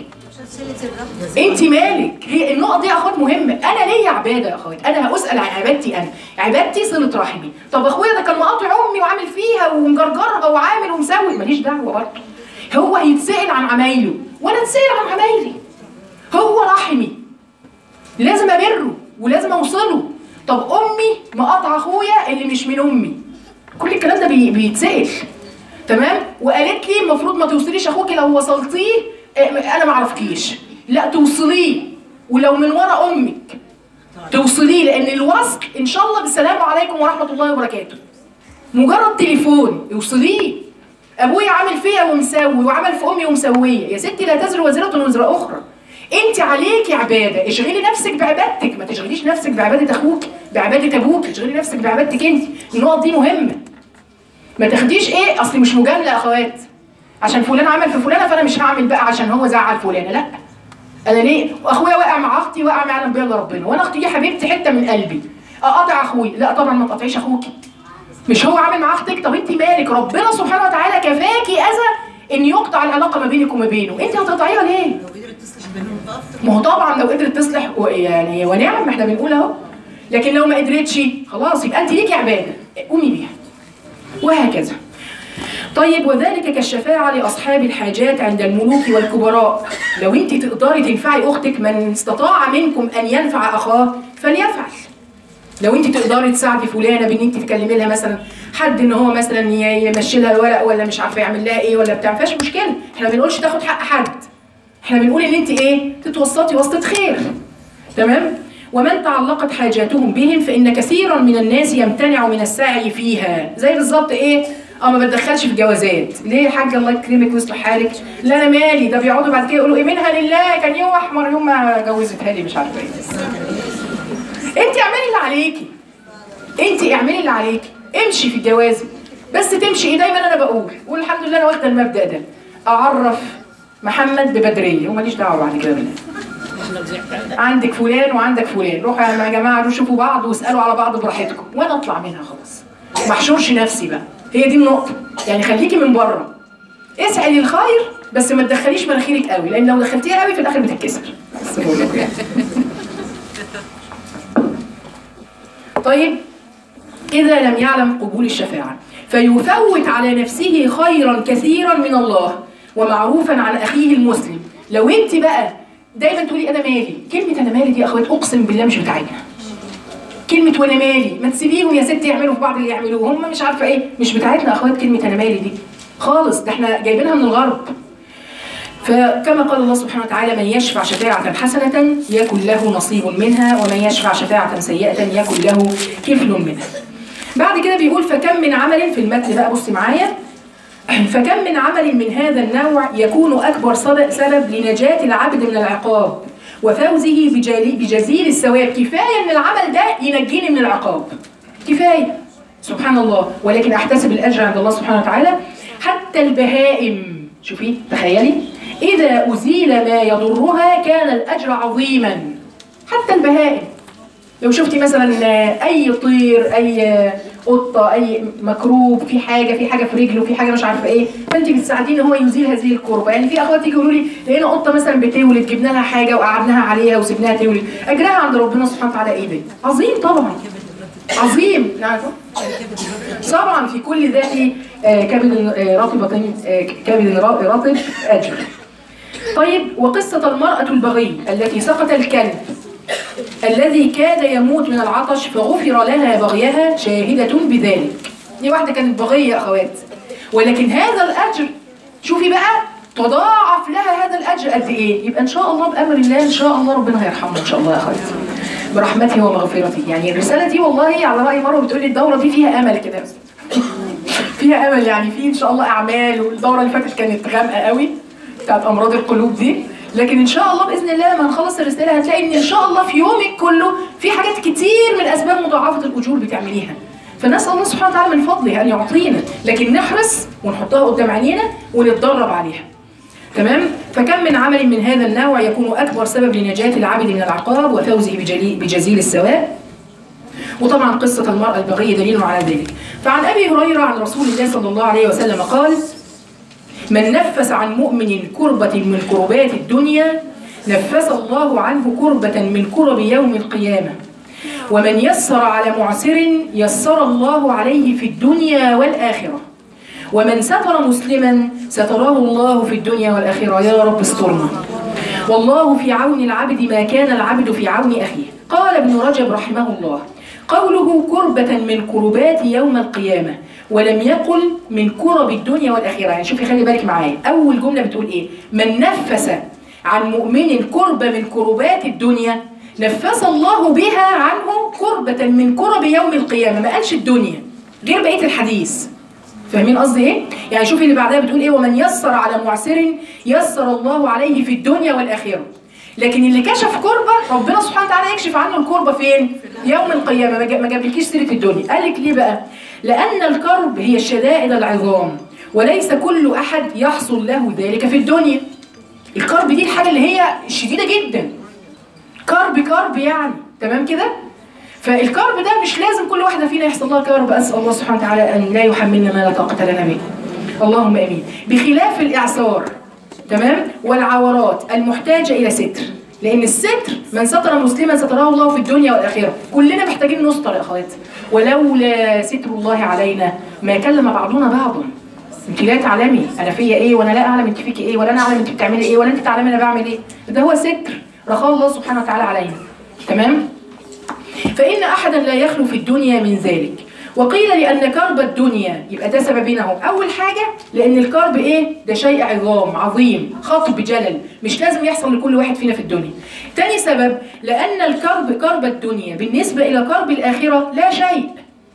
Speaker 1: انت مالك؟ هي النقط دي يا اخوات مهمه. انا ليا عباده يا اخوات، انا هسال عن عبادتي. انا عبادتي صله رحمي. طب اخويا ده كان مقاطع امي وعامل فيها ومجرجرها وعامل ومسوي، ماليش دعوه برضه. هو هيتسال عن عمايله وانا اتسال عن عمايلي. هو رحمي لازم ابره ولازم اوصله. طب امي مقاطعه اخويا اللي مش من امي، كل الكلام ده بيتسال. تمام؟ وقالت لي المفروض ما توصليش اخوك، لو وصلتيه انا ما اعرفكيش، لا توصليه، ولو من ورا امك توصليه، لان الوصل ان شاء الله بالسلام عليكم ورحمه الله وبركاته، مجرد تليفون يوصليه. ابويا عامل فيا ومسوي وعمل في امي ومسويه، يا ستي لا تزر وازره وزر اخرى. انت عليكي عباده، اشغلي نفسك بعبادتك، ما تشغليش نفسك بعباده اخوك، بعباده ابوك، اشغلي نفسك بعبادتك انت. النقط دي مهمه. ما تاخديش ايه اصلي مش مجامله يا اخوات، عشان فلان عمل في فلانه فانا مش هعمل بقى عشان هو زعل فلانه، لا. انا ليه؟ واخويا واقع مع اختي، واقع مع يعلم بيا الا ربنا، وانا اختي دي حبيبتي حته من قلبي، اقاطع اخويا؟ لا طبعا ما تقاطعيش اخوكي. مش هو عامل مع اختك؟ طب انت مالك؟ ربنا سبحانه وتعالى كفاكي اذى ان يقطع العلاقه ما بينك وما بينه، انت هتقطعيها ليه؟
Speaker 4: لو قدرت تصلح بينهم
Speaker 1: ما هو طبعا لو قدرت تصلح يعني ونعم، ما احنا بنقول اهو. لكن لو ما قدرتش خلاص يبقى انت ليكي عباده قومي بيها، وهكذا. طيب وذلك كالشفاعة لأصحاب الحاجات عند الملوك والكبراء. لو انت تقدري تنفعي اختك، من استطاع منكم ان ينفع اخاه فليفعل. لو انت تقدري تساعدي فلانه بان انت تكلمي لها مثلا حد ان هو مثلا يمشي لها الورق ولا مش عارفه يعمل لها ايه ولا بتاع، ما فيهاش مشكله. احنا ما بنقولش تاخد حق حد، احنا بنقول ان انت ايه؟ تتوسطي وسطة خير. تمام؟ ومن تعلقت حاجاتهم بهم فان كثيرا من الناس يمتنع من السعي فيها. زي بالظبط ايه؟ ما بتدخلش في الجوازات. ليه يا حاجه الله يكرمك ويصلح حالك؟ لا انا مالي. ده بيقعدوا بعد كده يقولوا ايه منها لله، كان يوم احمر يوم ما جوزتها لي مش عارفه ايه. انت اعملي اللي عليكي، انت اعملي اللي عليكي، امشي في الجواز بس تمشي ايه. دايما انا بقول والحمد لله انا واخده المبدا ده، اعرف محمد ببدريه وماليش دعوه بعد كده بالله. عندك فلان وعندك فلان، روحوا يا جماعه روحوا شوفوا بعض واسالوا على بعض براحتكم، وانا اطلع منها خلاص. ما احشرش نفسي بقى، هي دي النقطه. يعني خليكي من بره، اسعي للخير بس ما تدخليش مناخيرك قوي، لان لو دخلتيها قوي في الاخر بتتكسر. طيب إذا لم يعلم قبول الشفاعة فيفوت على نفسه خيرا كثيرا من الله ومعروفا عن أخيه المسلم. لو أنت بقى دايما تقولي أنا مالي، كلمة أنا مالي دي يا أخوات أقسم بالله مش بتاعتنا. كلمة وأنا مالي، ما تسيبيهم يا ستي يعملوا في بعض اللي يعملوه، هم مش عارفة إيه، مش بتاعتنا يا أخوات كلمة أنا مالي دي خالص، ده إحنا جايبينها من الغرب. فكما قال الله سبحانه وتعالى من يشفع شفاعة حسنة يكن له نصيب منها ومن يشفع شفاعة سيئة يكن له كفل منها. بعد كده بيقول فكم من عمل في المتن بقى، بصي معايا، فكم من عمل من هذا النوع يكون أكبر سبب لنجاة العبد من العقاب وفوزه بجزيل الثواب. كفاية إن العمل ده ينجيني من العقاب، كفاية سبحان الله. ولكن أحتسب الأجر عند الله سبحانه وتعالى. حتى البهائم، شوفي تخيلي، إذا أزيل ما يضرها كان الأجر عظيما. حتى البهائم، لو شفتي مثلا أي طير، أي قطة، أي مكروب، في حاجة في رجله، في حاجة مش عارفة إيه، فأنت بتساعدين إن هو يزيل هذه الكربة. يعني في أخوات يجوا يقولوا لي لقينا قطة مثلا بتولد، جبنا لها حاجة وقعدناها عليها وسبناها تولد، أجرها عند ربنا سبحانه وتعالى إيه ده؟ عظيم طبعا، عظيم. نعم طبعا في كل ذات كبد رطب أجر. طيب وقصة المرأة البغي التي سقط الكلب الذي كاد يموت من العطش فغفر لها بغيها شاهدة بذلك. دي واحدة كانت بغية يا أخوات، ولكن هذا الأجر شوفي بقى تضاعف لها هذا الأجر قد إيه. يبقى إن شاء الله بأمر الله إن شاء الله ربنا هيرحمنا إن شاء الله يا أخوات برحمته ومغفرته. يعني الرسالة دي والله على رأي مرة بتقولي الدورة دي فيها أمل كده، فيها أمل، يعني في إن شاء الله أعمال. والدورة اللي فاتت كانت غامقة قوي بتاعت أمراض القلوب دي، لكن إن شاء الله بإذن الله لما نخلص الرسالة هتلاقي إن شاء الله في يومك كله في حاجات كتير من أسباب مضاعفة الأجور بتعمليها. فنسأل الله سبحانه وتعالى من فضله أن يعطينا، لكن نحرص ونحطها قدام عينينا ونتدرب عليها. تمام؟ فكم من عمل من هذا النوع يكون أكبر سبب لنجاة العبد من العقاب وفوزه بجزيل الثواب وطبعا قصة المرأة البغية دليل على ذلك. فعن أبي هريرة عن رسول الله صلى الله عليه وسلم قال: من نفس عن مؤمن كربة من كربات الدنيا نفس الله عنه كربة من كرب يوم القيامة، ومن يسر على معسر يسر الله عليه في الدنيا والآخرة، ومن ستر مسلما ستراه الله في الدنيا والآخرة. يا رب استرنا. والله في عون العبد ما كان العبد في عون أخيه. قال ابن رجب رحمه الله: قوله كربة من كربات يوم القيامة، ولم يقل من كرب الدنيا والآخرة. يعني شوفي خلي بالك معايا، أول جملة بتقول إيه؟ من نفس عن مؤمن كربة من كربات الدنيا نفس الله بها عنه كربة من كرب يوم القيامة. ما قالش الدنيا غير بقية الحديث. فاهمين قصدي ايه؟ يعني شوفي اللي بعدها بتقول ايه؟ ومن يسر على معسر يسر الله عليه في الدنيا والآخرة. لكن اللي كشف كربة ربنا سبحانه وتعالى يكشف عنه الكربة فين؟ يوم القيامة. ما جابلكيش سيرة الدنيا. قال لك ليه بقى؟ لأن الكرب هي الشدائد العظام، وليس كل أحد يحصل له ذلك في الدنيا. الكرب دي الحاجة اللي هي شديدة جدا. كرب يعني، تمام كده؟ فالكرب ده مش لازم كل واحدة فينا يحصل لها كرب. أسأل الله سبحانه وتعالى أن لا يحملنا ما لا طاقة لنا به. اللهم آمين. بخلاف الإعصار، تمام؟ والعورات المحتاجة إلى ستر، لأن الستر من ستر مسلما ستراه الله في الدنيا والآخرة. كلنا محتاجين نستر يا أخواتي. ولولا ستر الله علينا ما كلم بعضنا بعضا. انت لا تعلمي انا فيا ايه، وانا لا اعلم انت فيكي ايه، ولا انا اعلم انت بتعملي ايه، ولا انت تعلمي انا بعمل ايه. ده هو ستر رخاء الله سبحانه وتعالى علينا. تمام؟ فإن أحدا لا يخلو في الدنيا من ذلك. وقيل لأن كرب الدنيا، يبقى ده سببين اهو. أول حاجة لأن الكرب إيه؟ ده شيء عظام عظيم خطب جلل، مش لازم يحصل لكل واحد فينا في الدنيا. تاني سبب لأن الكرب كرب الدنيا بالنسبة إلى كرب الآخرة لا شيء.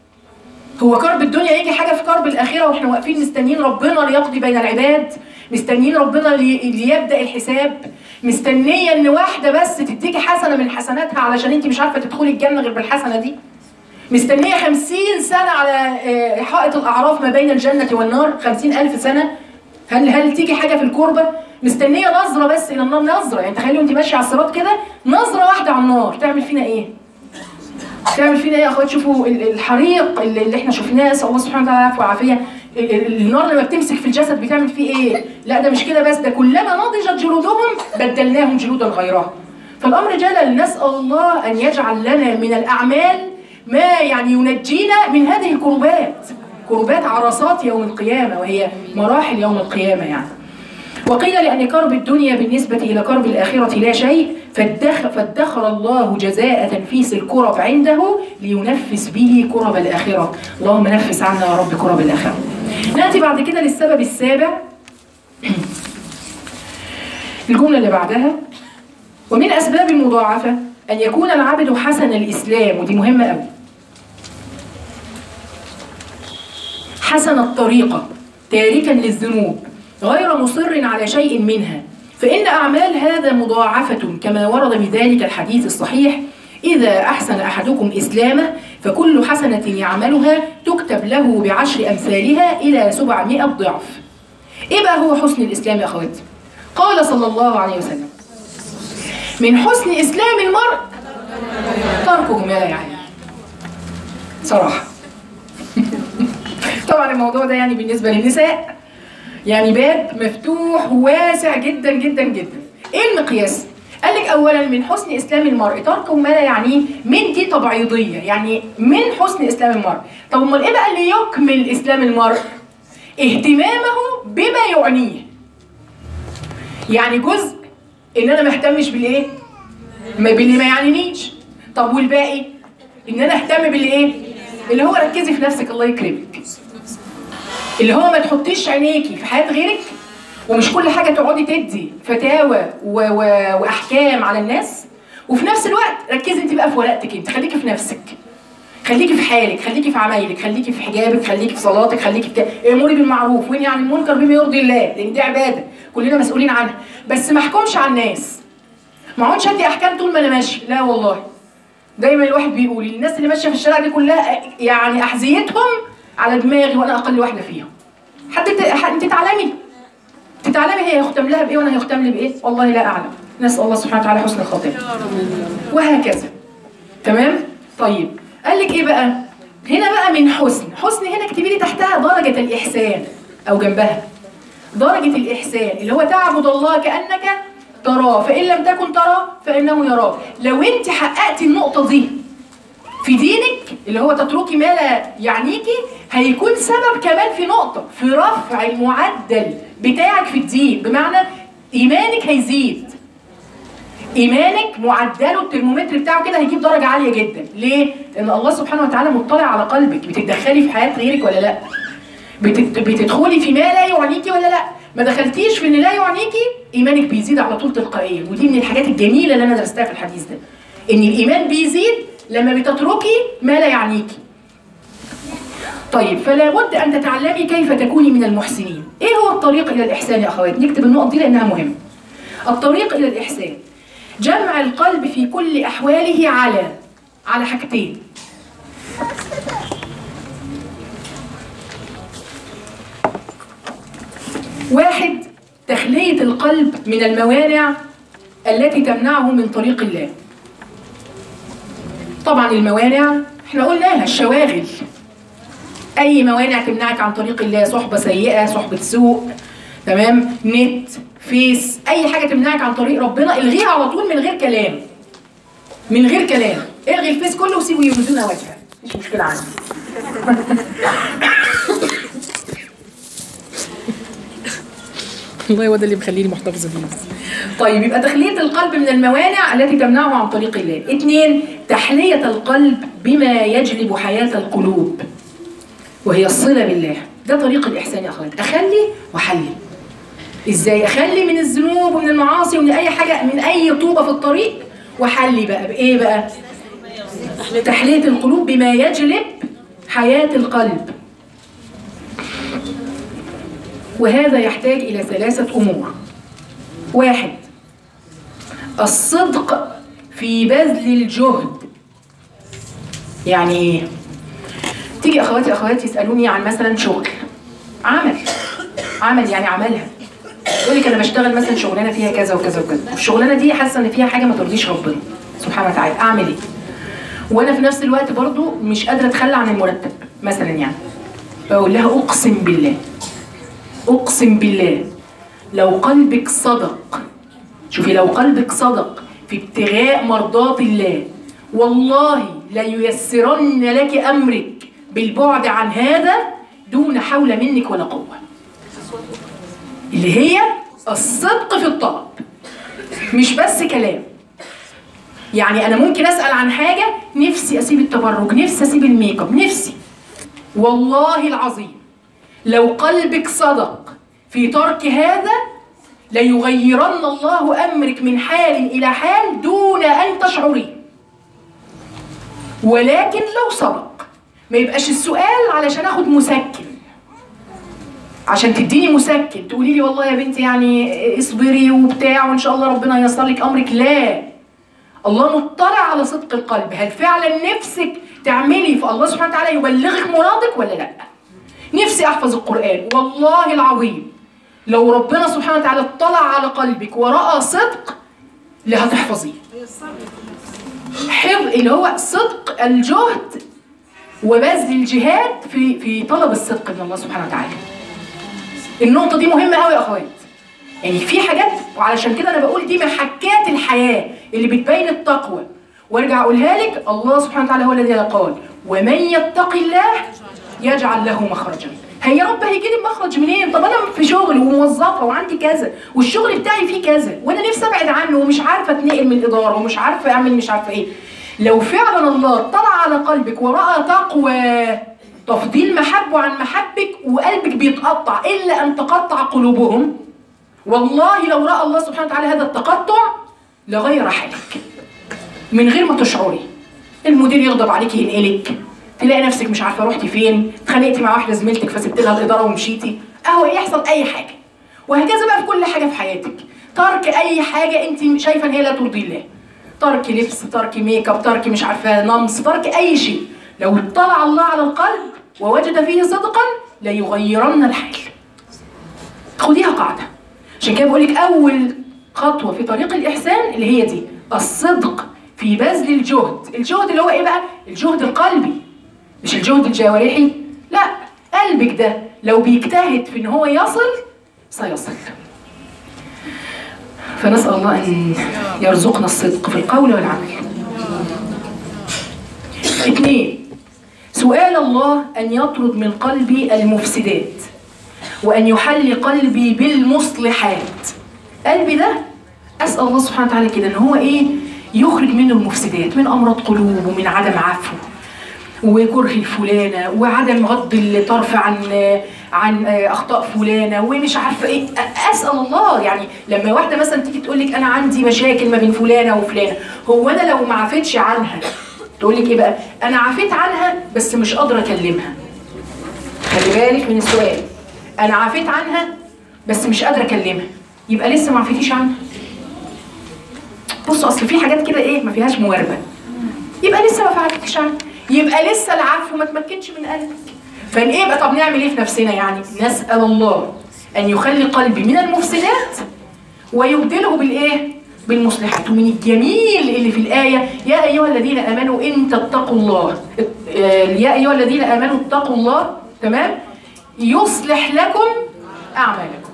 Speaker 1: هو كرب الدنيا يجي حاجة في كرب الآخرة وإحنا واقفين مستنيين ربنا ليقضي بين العباد، مستنيين ربنا ليبدأ الحساب، مستنية إن واحدة بس تديكي حسنة من حسناتها علشان أنت مش عارفة تدخلي الجنة غير بالحسنة دي، مستنية 50 سنة على حائط الأعراف ما بين الجنة والنار، 50,000 سنة. هل تيجي حاجة في الكربة؟ مستنية نظرة بس إلى النار، نظرة. يعني تخيلوا أنت ماشية على الصراط كده، نظرة واحدة على النار تعمل فينا إيه؟ تعمل فينا ايه يا اخوات؟ شوفوا الحريق اللي احنا شفناه، اسال الله سبحانه وتعالى العفو والعافيه. النار لما بتمسك في الجسد بتعمل فيه ايه؟ لا ده مش كده بس، ده كلما نضجت جلودهم بدلناهم جلودا غيرها. فالامر جلل. نسال الله ان يجعل لنا من الاعمال ما يعني ينجينا من هذه الكربات، كربات عرصات يوم القيامه، وهي مراحل يوم القيامه يعني. وقيل لأن كرب الدنيا بالنسبة إلى كرب الآخرة لا شيء، فادخر الله جزاء تنفيس الكرب عنده لينفس به كرب الآخرة. اللهم نفس عنا يا رب كرب الآخرة. نأتي بعد كده للسبب السابع، الجملة اللي بعدها: ومن أسباب المضاعفة أن يكون العبد حسن الإسلام، ودي مهمة أوي، حسن الطريقة تاركا للذنوب غير مصر على شيء منها، فإن أعمال هذا مضاعفة كما ورد بذلك الحديث الصحيح: إذا أحسن أحدكم إسلامه فكل حسنة يعملها تكتب له ب10 أمثالها إلى 700 ضعف. إيه بقى هو حسن الإسلام يا أخواتي؟ قال صلى الله عليه وسلم: من حسن إسلام المرء تركه ما لا يعني. صراحة طبعا الموضوع ده يعني بالنسبة للنساء يعني باب مفتوح وواسع جدا جدا جدا. ايه المقياس؟ قال لك اولا من حسن اسلام المرء تركه ما لا يعنيه. من دي تبعيضيه، يعني من حسن اسلام المرء. طب امال ايه بقى اللي يكمل اسلام المرء؟ اهتمامه بما يعنيه. يعني جزء ان انا ما اهتمش بالايه؟ باللي ما يعنينيش. طب والباقي؟ ان انا اهتم بالايه؟ اللي هو ركزي في نفسك الله يكرمك. اللي هو ما تحطيش عينيكي في حياة غيرك، ومش كل حاجة تقعدي تدي فتاوى وأحكام على الناس، وفي نفس الوقت ركزي انت بقى في ورقتك انت، خليكي في نفسك، خليكي في حالك، خليكي في عمايلك، خليكي في حجابك، خليكي في صلاتك، خليكي في اموري بالمعروف وانهي عن المنكر بما يرضي الله، لان دي عبادة كلنا مسؤولين عنها. بس ما احكمش على الناس، ما اقعدش ادي احكام طول ما انا ماشي، لا والله. دايما الواحد بيقول الناس اللي ماشيه في الشارع دي كلها يعني احذيتهم على دماغي وانا اقل واحده فيهم. انت تتعلمي هي يختم لها بايه وانا هيختم لي بايه؟ والله لا اعلم. نسال الله سبحانه وتعالى حسن الخاتمه. وهكذا. تمام؟ طيب قال قال لك ايه بقى؟ هنا بقى من حسن هنا اكتبي لي تحتها درجة الإحسان أو جنبها درجة الإحسان اللي هو تعبد الله كأنك تراه فإن لم تكن تراه فإنه يراك. لو أنت حققتي النقطة دي في دينك اللي هو تتركي ما لا يعنيكي، هيكون سبب كمان في نقطة في رفع المعدل بتاعك في الدين، بمعنى إيمانك هيزيد. إيمانك معدله الترمومتر بتاعه كده هيجيب درجة عالية جدا. ليه؟ لأن الله سبحانه وتعالى مطلع على قلبك. بتتدخلي في حياة غيرك ولا لأ؟ بتدخلي في ما لا يعنيكي ولا لأ؟ ما دخلتيش في اللي لا يعنيكي، إيمانك بيزيد على طول تلقائيا. ودي من الحاجات الجميلة اللي أنا درستها في الحديث ده، إن الإيمان بيزيد لما بتتركي ما لا يعنيكي. طيب، فلا بد أن تتعلمي كيف تكوني من المحسنين. إيه هو الطريق إلى الإحسان يا أخوات؟ نكتب النقط دي لأنها مهمة. الطريق إلى الإحسان جمع القلب في كل أحواله على حاجتين. واحد، تخلية القلب من الموانع التي تمنعه من طريق الله. طبعا الموانع احنا قلناها، الشواغل، أي موانع تمنعك عن طريق الله، صحبة سيئة، صحبة سوء، تمام، نت، فيس، أي حاجة تمنعك عن طريق ربنا الغيها على طول من غير كلام. من غير كلام، الغي الفيس كله وسيبه يبدون وجهه، مش مشكلة عندي. والله هو ده اللي مخليني محتفظة بيه. طيب، يبقى تخلية القلب من الموانع التي تمنعه عن طريق الله. 2، تحلية القلب بما يجلب حياة القلوب وهي الصلة بالله. ده طريق الإحسان يا أخوات. أخلي وحلي. إزاي أخلي من الذنوب ومن المعاصي ومن أي حاجة، من أي طوبة في الطريق، وحلي بقى بإيه بقى؟ تحلية القلوب بما يجلب حياة القلب. وهذا يحتاج إلى 3 أمور. 1، الصدق في بذل الجهد. يعني إيه؟ تيجي أخواتي يسألوني عن مثلا شغل، عمل يعني عملها، يقول لك أنا بشتغل مثلا شغلانة فيها كذا وكذا وكذا، والشغلانة دي حاسة إن فيها حاجة ما ترضيش ربنا سبحانه وتعالى، أعمل إيه؟ وأنا في نفس الوقت برضو مش قادرة أتخلى عن المرتب مثلا، يعني بقول لها أقسم بالله لو قلبك صدق، شوفي، لو قلبك صدق في ابتغاء مرضات الله، والله لييسرن لك أمرك بالبعد عن هذا دون حول منك ولا قوة. اللي هي الصدق في الطلب، مش بس كلام. يعني أنا ممكن أسأل عن حاجة، نفسي أسيب التبرج، نفسي أسيب الميك اب، نفسي، والله العظيم لو قلبك صدق في ترك هذا ليغيرن الله أمرك من حال إلى حال دون أن تشعري. ولكن لو صدق، ما يبقاش السؤال علشان أخد مسكن، عشان تديني مسكن تقولي لي والله يا بنتي يعني اصبري وبتاع وإن شاء الله ربنا ييسر لك أمرك. لا، الله مطلع على صدق القلب. هل فعلا نفسك تعملي في الله سبحانه وتعالى يبلغك مرادك ولا لا؟ نفسي أحفظ القرآن، والله العظيم لو ربنا سبحانه وتعالى اطلع على قلبك ورأى صدق لا هتحفظيه. حفظ اللي هو صدق الجهد وبذل الجهاد في طلب الصدق من الله سبحانه وتعالى. النقطة دي مهمة قوي يا أخوات. يعني في حاجات، وعلشان كده أنا بقول دي محكات الحياة اللي بتبين التقوى. وارجع أقولها لك، الله سبحانه وتعالى هو الذي قال ومن يتق الله يجعل له مخرجا. هي رب هيجي لي مخرج منين؟ طب انا في شغل وموظفه وعندي كذا والشغل بتاعي فيه كذا وانا نفسي ابعد عنه ومش عارفه اتنقل من الاداره ومش عارفه اعمل مش عارفه ايه. لو فعلا الله اطلع على قلبك وراى تقوى، تفضيل محبه عن محبك، وقلبك بيتقطع الا ان تقطع قلوبهم، والله لو راى الله سبحانه وتعالى هذا التقطع لغير حالك من غير ما تشعري. المدير يغضب عليك ينقلك، تلاقي نفسك مش عارفه رحتي فين، اتخانقتي مع واحده زميلتك فسبت لها الاداره ومشيتي، اهو يحصل اي حاجه. وهكذا بقى في كل حاجه في حياتك، ترك اي حاجه انت شايفه ان هي لا ترضي الله، ترك لبس، ترك ميك اب، ترك مش عارفه نمص، ترك اي شيء، لو اطلع الله على القلب ووجد فيه صدقا ليغيرن الحال. خديها قاعده. عشان كده بقول لك اول خطوه في طريق الاحسان اللي هي دي، الصدق في بذل الجهد. الجهد اللي هو ايه بقى؟ الجهد القلبي، مش الجهد الجوارحي، لا، قلبك ده لو بيجتهد في ان هو يصل سيصل. فنسأل الله ان يرزقنا الصدق في القول والعمل. 2، سؤال الله ان يطرد من قلبي المفسدات وان يحل قلبي بالمصلحات. قلبي ده اسأل الله سبحانه وتعالى كده ان هو ايه؟ يخرج منه المفسدات، من امراض قلوب ومن عدم عفو وكره الفلانه وعدم غض الطرف عن اخطاء فلانه ومش عارفه ايه. اسال الله، يعني لما واحده مثلا تيجي تقول لك انا عندي مشاكل ما بين فلانه وفلانه، هو انا لو ما عفتش عنها تقول لك ايه بقى؟ انا عفيت عنها بس مش قادره اكلمها. خلي بالك من السؤال، انا عفيت عنها بس مش قادره اكلمها، يبقى لسه ما عفيتيش عنها. بصوا اصل في حاجات كده ايه ما فيهاش مواربه، يبقى لسه ما فعلتش عنها، يبقى لسه العفو ما تمكنش من قلبك. فايه بقى؟ طب نعمل ايه في نفسنا؟ يعني نسال الله ان يخلي قلبي من المفسدات ويبدله بالايه؟ بالمصلحات. ومن الجميل اللي في الايه يا ايها الذين امنوا ان تتقوا الله، يا ايها الذين امنوا اتقوا الله، تمام؟ يصلح لكم اعمالكم.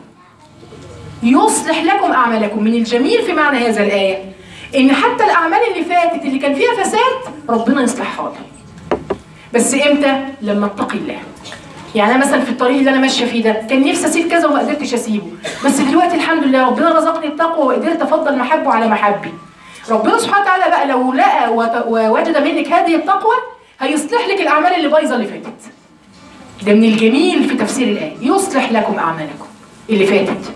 Speaker 1: يصلح لكم اعمالكم. من الجميل في معنى هذا الايه ان حتى الاعمال اللي فاتت اللي كان فيها فساد ربنا يصلحها لي، بس امتى؟ لما اتقي الله. يعني انا مثلا في الطريق اللي انا ماشيه فيه ده كان نفسي اسيب كذا وما قدرتش اسيبه، بس دلوقتي الحمد لله ربنا رزقني التقوى وقدرت افضل محبه على محبي. ربنا سبحانه وتعالى بقى لو لقى ووجد منك هذه التقوى هيصلح لك الاعمال اللي بايظه اللي فاتت. ده من الجميل في تفسير الايه، يصلح لكم اعمالكم اللي فاتت.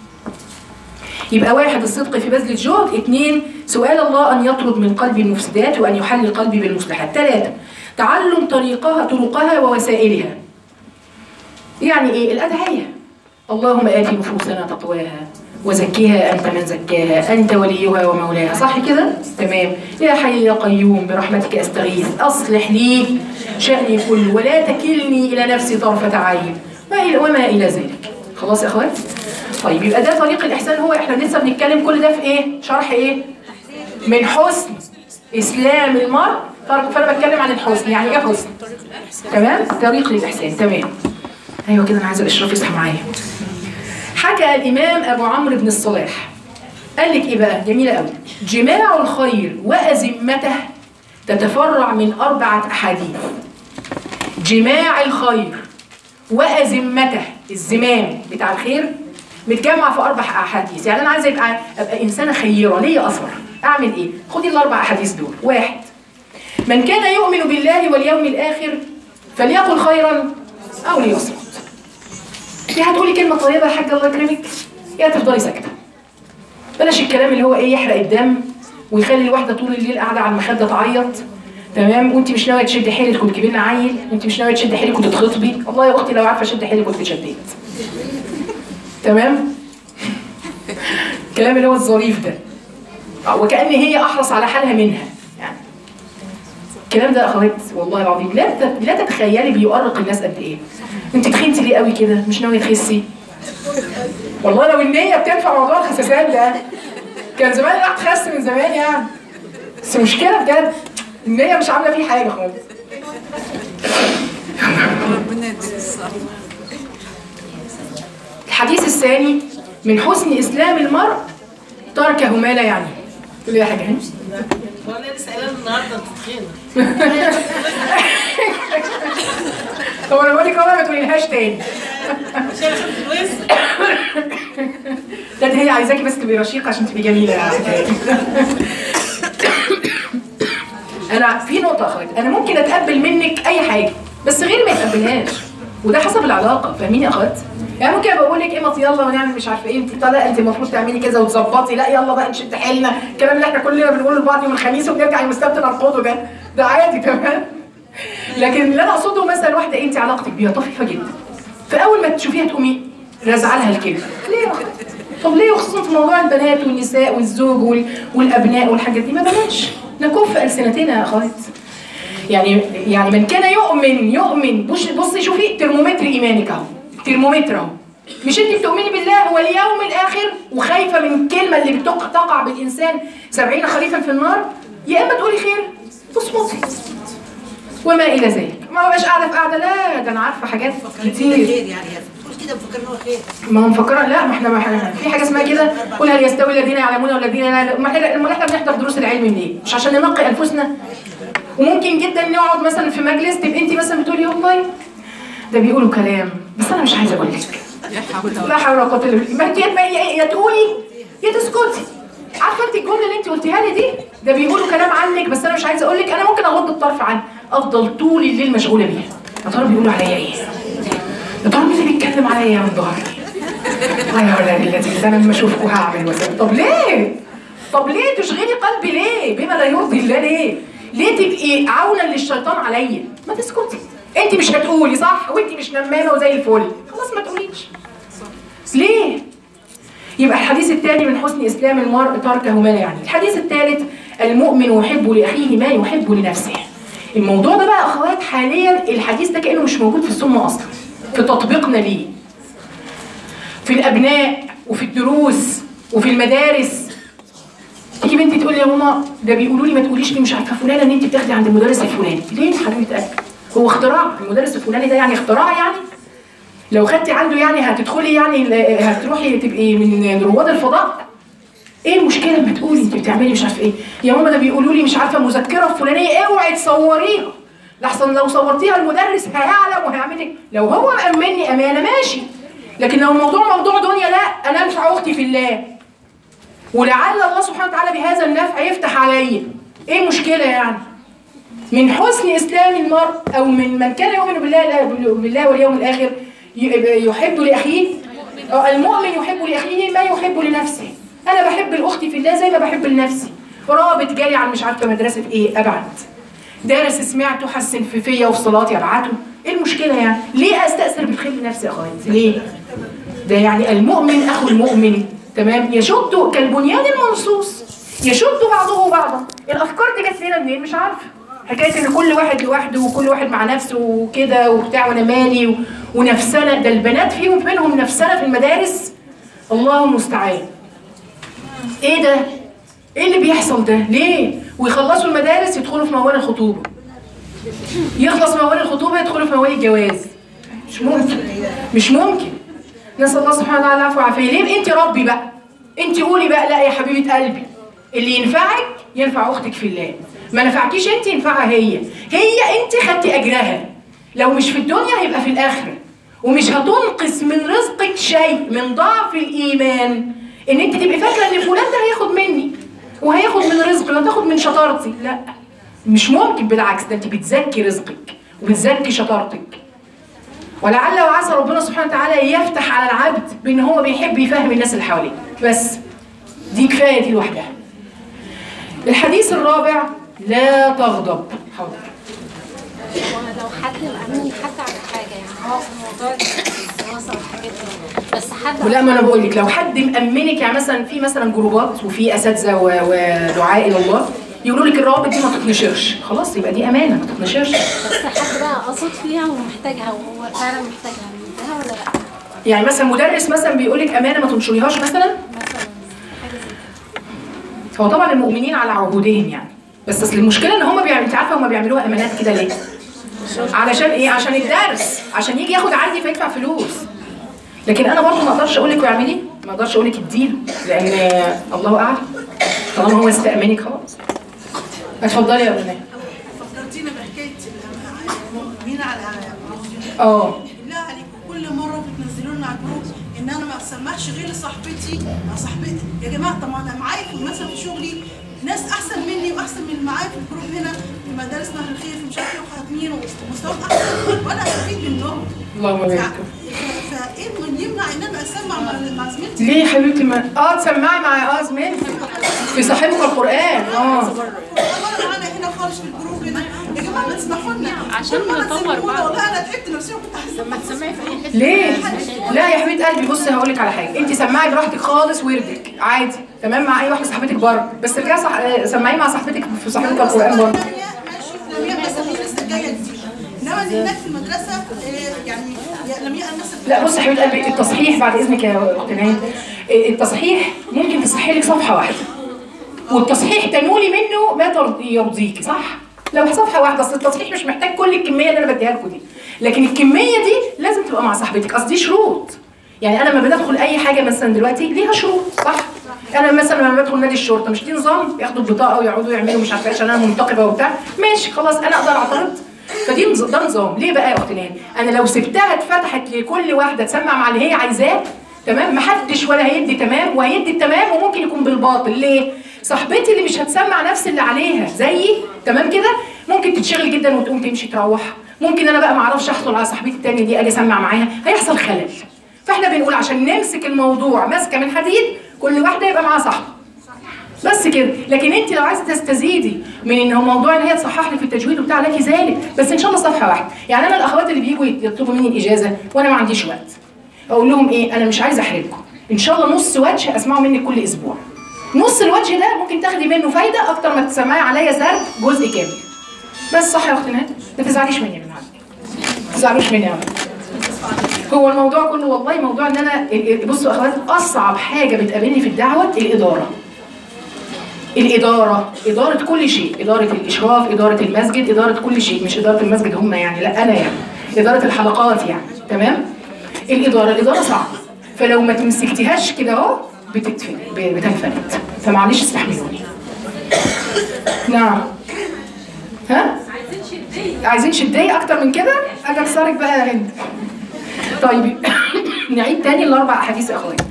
Speaker 1: يبقى 1 الصدق في بذل الجهد، 2 سؤال الله ان يطرد من قلبي المفسدات وان يحل قلبي بالمصلحات، 3 تعلم طرقها ووسائلها. يعني ايه؟ الادعيه. اللهم آت نفوسنا تقواها وزكها انت من زكاها انت وليها ومولاها، صح كده؟ تمام. يا حي يا قيوم برحمتك استغيث اصلح لي شأني كله ولا تكلني الى نفسي طرفة عين وما الى ذلك. خلاص يا اخوات؟ طيب يبقى ده طريق الاحسان. هو احنا لسه بنتكلم كل ده في ايه؟ شرح ايه؟ من حسن اسلام المرء، فانا بتكلم عن الحسن. يعني ايه حسن؟ تمام؟ طريق للاحسان. تمام. ايوه كده، انا عايزه الاشراف يصحى معايا. حكى الامام ابو عمرو بن الصلاح قال لك ايه بقى؟ جميله قوي. جماع الخير وازمته تتفرع من 4 احاديث. جماع الخير وازمته، الزمام بتاع الخير متجمع في 4 احاديث. يعني انا عايزه ابقى انسانه خيره، ليا اثر. اعمل ايه؟ خدي ال4 احاديث دول. 1 من كان يؤمن بالله واليوم الاخر فليقل خيرا او ليصمت. يا هتقولي كلمه طيبه يا حاجه الله يكرمك، يا تفضلي ساكته. بلاش الكلام اللي هو ايه يحرق الدم ويخلي الواحده طول الليل قاعده على المخده تعيط، تمام؟ وانت مش ناويه تشدي حيلك وتجيبي لنا عيل، وانت مش ناويه تشدي حيلك وتتخطبي. والله يا اختي لو عارفه اشد حيلك كنت شديت. تمام؟ الكلام اللي هو الظريف ده، وكأن هي احرص على حالها منها. يعني الكلام ده اخوات والله العظيم لا تتخيلي بيؤرق الناس قد ايه. انت تخنتي ليه قوي كده؟ مش ناويه تخسي؟ والله لو النيه بتنفع موضوع الخسسان ده كان زمان راح تخس من زمان يعني. بس مشكله بجد النيه مش عامله فيه حاجه خالص.
Speaker 3: ربنا يديك الصحة.
Speaker 1: الحديث الثاني من حسن اسلام المرء تركه ما لا يعنيه. تقول لي يا حاجه هاني؟
Speaker 3: وانا لسه قايله النهارده انت تخينه.
Speaker 1: طب انا بقول لك اهو ما تقوليلهاش تاني.
Speaker 3: عشان خدت الوزن.
Speaker 1: لا هي عايزاكي بس تبقي رشيقه عشان تبقي جميله يعني. انا في نقطه اخوات، انا ممكن اتقبل منك اي حاجه بس غير ما يتقبلهاش، وده حسب العلاقه. فاهمين يا اخوات؟ يعني ممكن ابقى اقول لك ايه ما يلا ونعمل مش عارفه ايه، انت لا انت المفروض تعملي كذا وتظبطي، لا يلا بقى نشد حيلنا، الكلام اللي احنا كلنا بنقوله لبعض يوم الخميس وبنرجع يوم السبت نرفضه ده عادي. تمام؟ لكن اللي انا اقصده مثلا واحده انت علاقتك بيها طفيفه جدا، فاول ما تشوفيها تقومي رازعه لها الكلمه. ليه؟ طب ليه؟ وخصوصا في موضوع البنات والنساء والزوج والابناء والحاجات دي، ما بلاش نكف السنتنا يا اخوات. يعني من كان يؤمن بصي شوفي ترمومتر ايمانك اهو، ترمومتر اهو. مش انت بتؤمني بالله واليوم الاخر وخايفه من الكلمه اللي تقع بالانسان 70 خريفا في النار؟ يا اما تقولي خير تصمتي وما الى ذلك. ما بقاش قاعده في قاعده، لا ده انا عارفه حاجات كتير.
Speaker 3: خير يعني تقول كده مفكر ان هو خير.
Speaker 1: ما هو مفكره لا، ما احنا في حاجه اسمها كده، قل هل يستوي الذين يعلمون والذين لا يعلمون. ما احنا بنحضر دروس العلم منين؟ مش عشان ننقي انفسنا؟ وممكن جدا نقعد مثلا في مجلس تبقى انت مثلا بتقولي والله ده بيقولوا كلام بس انا مش عايزه اقول لك. لا حول ولا قوه الا بالله. ما انت يا تقولي يا تسكتي. عارفه انت الجمله اللي انت قلتيها لي دي، ده بيقولوا كلام عنك بس انا مش عايزه اقول لك، انا ممكن اغض الطرف عنه، افضل طول الليل مشغوله بيها. يا ترى بيقولوا عليا ايه؟ يا ترى مين اللي بيتكلم عليا من ظهري؟ لا يا ولاد الذين انا لما اشوفكم هعمل وسام. طب ليه؟ طب ليه تشغلي قلبي ليه؟ بما لا يرضي الله ليه؟ ليه تبقي عونا للشيطان عليا؟ ما تسكتي. انت مش هتقولي صح وانت مش نمامه وزي الفل، خلاص ما تقوليش. ليه؟ يبقى الحديث الثاني من حسن اسلام المرء تركه ما لا يعني. الحديث الثالث المؤمن يحب لاخيه ما يحب لنفسه. الموضوع ده بقى اخوات حاليا الحديث ده كانه مش موجود في السنه اصلا، في تطبيقنا ليه في الابناء وفي الدروس وفي المدارس. تيجي بنتي تقول لي يا ماما ده بيقولوا لي ما تقوليش لي مش عارفه فلانه ان انت بتاخدي عند المدرس الفلاني. ليه يا حبيبه قلبي؟ هو اختراع المدرس الفلاني ده يعني اختراع يعني؟ لو خدتي عنده يعني هتدخلي يعني هتروحي تبقي من رواد الفضاء؟ ايه المشكله لما تقولي انت بتعملي مش عارفه ايه؟ يا ماما ده بيقولوا لي مش عارفه مذكره فلانيه اوعي تصوريها لحسن لو صورتيها المدرس هيعلم وهيعمل لك. لو هو مأمني امانه ماشي، لكن لو الموضوع موضوع دنيا لا، انا انفع اختي في الله ولعل الله سبحانه وتعالى بهذا النفع يفتح عليا. ايه المشكله يعني؟ من حسن اسلام المرء او من كان يؤمن بالله واليوم الاخر يحب لاخيه، المؤمن يحب لاخيه ما يحب لنفسه. انا بحب لاختي في الله زي ما بحب لنفسي. رابط جالي عن مش عارفه مدرسه ايه ابعت، دارس سمعته حسن فيا وفي صلاتي ابعته. ايه المشكله يعني؟ ليه استاثر بالخير لنفسي يا اخواتي؟ ليه؟ ده يعني المؤمن اخو المؤمن تمام، يشد كالبنيان المنصوص يشد بعضه بعضا. الافكار دي جت لنا منين؟ مش عارفه. حكايه ان كل واحد لوحده وكل واحد مع نفسه وكده وبتاع وانا مالي ونفسنا، ده البنات فيهم منهم نفسنا في المدارس الله المستعان. ايه ده؟ ايه اللي بيحصل ده؟ ليه؟ ويخلصوا المدارس يدخلوا في موال الخطوبه، يخلص موال الخطوبه يدخلوا في موال الجواز. مش ممكن، مش ممكن. نسال الله سبحانه وتعالى العفو والعافيه. ليه؟ انت ربي بقى، انت قولي بقى لا يا حبيبه قلبي اللي ينفعك ينفع اختك في الله، ما نفعكيش انت ينفعها هي انت خدتي اجرها، لو مش في الدنيا هيبقى في الاخره. ومش هتنقص من رزقك شيء من ضعف الايمان ان انت تبقي فاكره ان فلان ده هياخد مني وهياخد من رزقي وهتاخد من شطارتي. لا مش ممكن، بالعكس ده انت بتزكي رزقك وبتزكي شطارتك. ولعل وعسى ربنا سبحانه وتعالى يفتح على العبد بان هو بيحب يفهم الناس اللي حواليه، بس دي كفايه دي لوحدها. الحديث الرابع لا تغضب. حاضر.
Speaker 4: لو حد مأمن حد على حاجه يعني هو في موضوع الدراسه والحاجات دي، بس حد
Speaker 1: لا ما انا بقول لك لو حد مأمنك يعني مثلا في مثلا جروبات وفي اساتذه ودعاء الى الله يقولوا لك الروابط دي ما تتنشرش، خلاص يبقى دي امانه ما تتنشرش.
Speaker 4: بس حد بقى قصد فيها ومحتاجها وهو فعلا محتاجها نديها ولا لا؟
Speaker 1: يعني مثلا مدرس مثلا بيقول لك امانه ما تنشريهاش مثلا
Speaker 4: حاجه زي كده.
Speaker 1: هو طبعا المؤمنين على عهودهم يعني، بس اصل المشكله ان هم انت عارفه هم بيعملوها امانات كده ليه؟ علشان ايه؟ عشان الدرس، عشان يجي ياخد عندي فيدفع فلوس. لكن انا برضه ما اقدرش اقول لك واعملي، ما اقدرش اقول لك اديله، لان الله اعلم طالما هو استأمنك خلاص. اتفضلي يا بنات.
Speaker 3: فكرتينا بحكايه المؤمنين على
Speaker 5: بالله عليكم كل مره بتنزلوا لنا على الجروب ان انا ما اسمحش غير لصاحبتي مع صاحبتي. يا جماعه طب انا معايا مثلا في شغلي ناس احسن مني واحسن من اللي معايا في الجروب هنا في مدارس نهر الخير في مش عارف ايه وخاتمين ومستويات احسن وانا استفيد منهم.
Speaker 1: اللهم بارك.
Speaker 5: فايه اللي يمنع ان انا اسمع مع زميلتي؟
Speaker 1: ليه يا حبيبتي ما تسمعي مع زميلتي في صاحبك القرآن.
Speaker 5: معانا هنا خالص في الجروب هنا يا جماعه ما تسمحوا لنا
Speaker 2: عشان نطور بعض.
Speaker 5: والله انا تعبت نفسيا وكنت حاسه
Speaker 2: لما تسمعي في اي حته.
Speaker 1: ليه؟ لا يا حبيبه قلبي بصي هقول لك على حاجه، انت سمعي براحتك خالص وردك عادي تمام مع اي واحده صاحبتك بره، بس ارجعي سمعي مع صاحبتك في صاحبك القرآن بره.
Speaker 5: ماشي لمياء بس دي لسه جايه جديده، انما اللي هناك في المدرسه يعني لمياء مثلا.
Speaker 1: لا بصي يا حبيبه قلبي التصحيح بعد اذنك يا اخت نايم، التصحيح ممكن تصحي لك صفحه واحده والتصحيح تنولي منه ما يرضيكي، صح؟ لو صفحه واحده، اصل التصحيح مش محتاج كل الكميه اللي انا بديها لكم دي، لكن الكميه دي لازم تبقى مع صاحبتك، اصل دي شروط. يعني انا لما بدخل اي حاجه مثلا دلوقتي ليها شروط، صح؟ انا مثلا لما بدخل نادي الشرطه مش دي نظام، ياخدوا البطاقه ويقعدوا يعملوا مش عارفه عشان انا منتقبه وبتاع، ماشي خلاص انا اقدر اعترض. فدي ده نظام. ليه بقى يا اختي نهى؟ انا لو سبتها اتفتحت لكل واحده تسمع مع اللي هي عايزاه، تمام، محدش ولا هيدي تمام وهيدي التمام وممكن يكون بالباطل. ليه؟ صاحبتي اللي مش هتسمع نفس اللي عليها زيي، تمام كده، ممكن تتشغل جدا وتقوم تمشي تروح. ممكن انا بقى ما اعرفش احصل على صاحبتي الثانيه دي اجي اسمع معاها، هيحصل خلل. فاحنا بنقول عشان نمسك الموضوع ماسكه من حديد، كل واحده يبقى معاها صاحبه. بس كده. لكن انت لو عايزه تستزيدي من ان هو موضوع ان هي تصحح لك في التجويد وبتاع لك ذلك، بس ان شاء الله صفحه واحده. يعني انا الاخوات اللي بييجوا يطلبوا مني الاجازه وانا ما عنديش وقت، اقول لهم ايه؟ انا مش عايزه احرجكم، ان شاء الله نص وجه اسمعه منك كل اسبوع. نص الوجه ده ممكن تاخدي منه فايده اكتر ما تسمعي عليا سرد جزء كامل. بس صح يا اختي نهى؟ ما تزعليش مني من عندك. ما تزعلوش مني ابدا. هو الموضوع كله والله موضوع ان انا بصوا يا اخوات، اصعب حاجه بتقابلني في الدعوه الاداره. الاداره، اداره كل شيء، اداره الاشراف، اداره المسجد، اداره كل شيء، مش اداره المسجد هم يعني، لا انا يعني اداره الحلقات يعني، تمام؟ الاداره صعبه، فلو ما تمسكتيهاش كده اهو بتنفلت، فمعلش استحملوني. نعم. ها؟ عايزين شديه اكتر من كده؟ اجي اكسرك بقى يا هند. طيب نعيد تاني الاربع احاديث يا اخويا.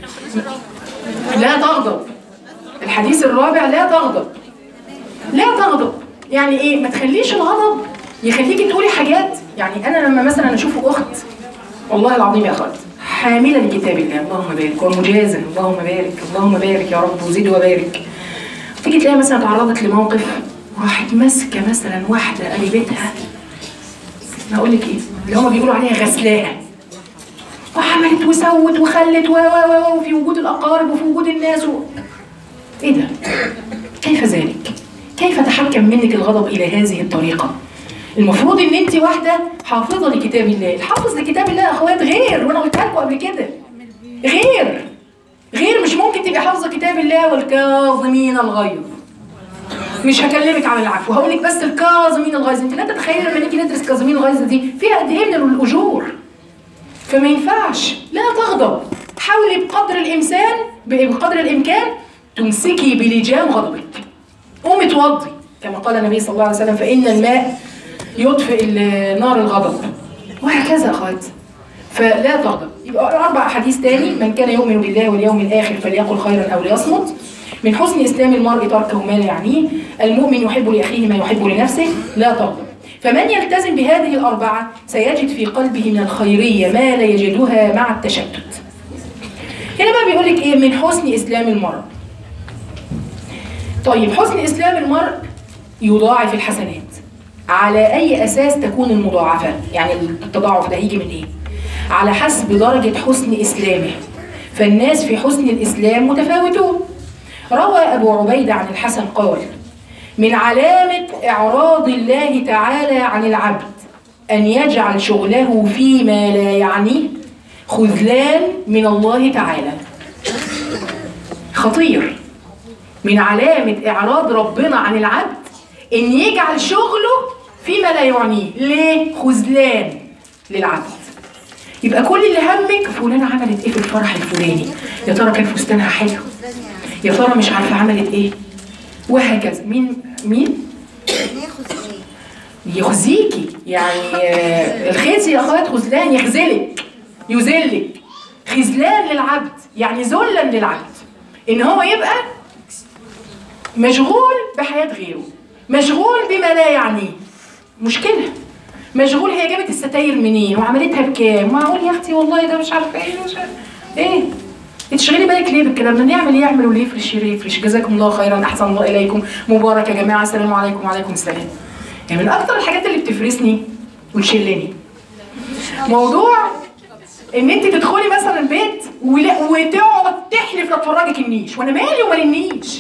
Speaker 1: لا تغضب. الحديث الرابع لا تغضب. لا تغضب يعني ايه؟ ما تخليش الغضب يخليكي تقولي حاجات. يعني انا لما مثلا اشوف اخت والله العظيم يا اخوات حامله لكتاب الله، اللهم بارك، ومجازا، اللهم بارك، اللهم بارك يا رب وزد وبارك، تيجي تلاقي مثلا تعرضت لموقف وراحت ماسكه مثلا واحده قريبتها، هقول لك ايه؟ اللي هم بيقولوا عليها غسلاها، وعملت وسوت وخلت وفي وجود الاقارب وفي وجود الناس ايه ده؟ كيف ذلك؟ كيف تحكم منك الغضب الى هذه الطريقه؟ المفروض ان انت واحده حافظه لكتاب الله. الحافظ لكتاب الله يا اخوات غير، وانا قلتها لكم قبل كده، غير مش ممكن تبقي حافظه كتاب الله والكاظمين الغيظ. مش هكلمك عن العفو، هقول لك بس الكاظمين الغيظ. انت لا تتخيلي لما نيجي ندرس كاظمين الغيظ دي فيها قد ايه من الاجور. فما ينفعش، لا تغضب. حاولي بقدر الامكان تمسكي بلجام غضبك. قومي توضي كما قال النبي صلى الله عليه وسلم، فإن الماء يطفئ نار الغضب، وهكذا أخوات. فلا تغضب. يبقى 4 أحاديث تاني: من كان يؤمن بالله واليوم الآخر فليقل خيرا أو ليصمت. من حسن إسلام المرء تركه ما لا يعنيه. المؤمن يحب لأخيه ما يحب لنفسه. لا تغضب. فمن يلتزم بهذه ال4 سيجد في قلبه من الخيرية ما لا يجدها مع التشتت. هنا بقى بيقول لك إيه؟ من حسن إسلام المرء. طيب حسن إسلام المرء يضاعف الحسنات. على أي أساس تكون المضاعفة؟ يعني التضاعف ده هيجي من إيه؟ على حسب درجة حسن إسلامه. فالناس في حسن الإسلام متفاوتون. روى أبو عبيدة عن الحسن قال: من علامة إعراض الله تعالى عن العبد أن يجعل شغله فيما لا يعنيه خذلان من الله تعالى. خطير. من علامة إعراض ربنا عن العبد إن يجعل شغله فيما لا يعنيه. ليه؟ خذلان للعبد. يبقى كل اللي همك فلانة عملت إيه في الفرح الفلاني، يا ترى كان فستانها حلو، يا ترى مش عارفة عملت إيه، وهكذا. مين؟ يخزيكي. يعني الخزي يا أخوات خذلان، يخذلك، يذلك. خذلان للعبد يعني ذلا للعبد، إن هو يبقى مشغول بحياة غيره، مشغول بما لا يعنيه. مشكلة. مشغول هي جابت الستاير منين وعملتها بكام، معقول يا اختي والله ده مش عارفه ايه مش عارفه ايه. تشغلي بالك ليه بالكلام ده؟ نعمل يعمل واللي يفرش يفرش. جزاكم الله خيرا، احسن الله اليكم، مبارك يا جماعه، السلام عليكم. وعليكم السلام. يعني من اكتر الحاجات اللي بتفرسني وتشلني موضوع ان انت تدخلي مثلا بيت وتقعد تحلف لا تفرجك النيش، وانا مالي ومال النيش؟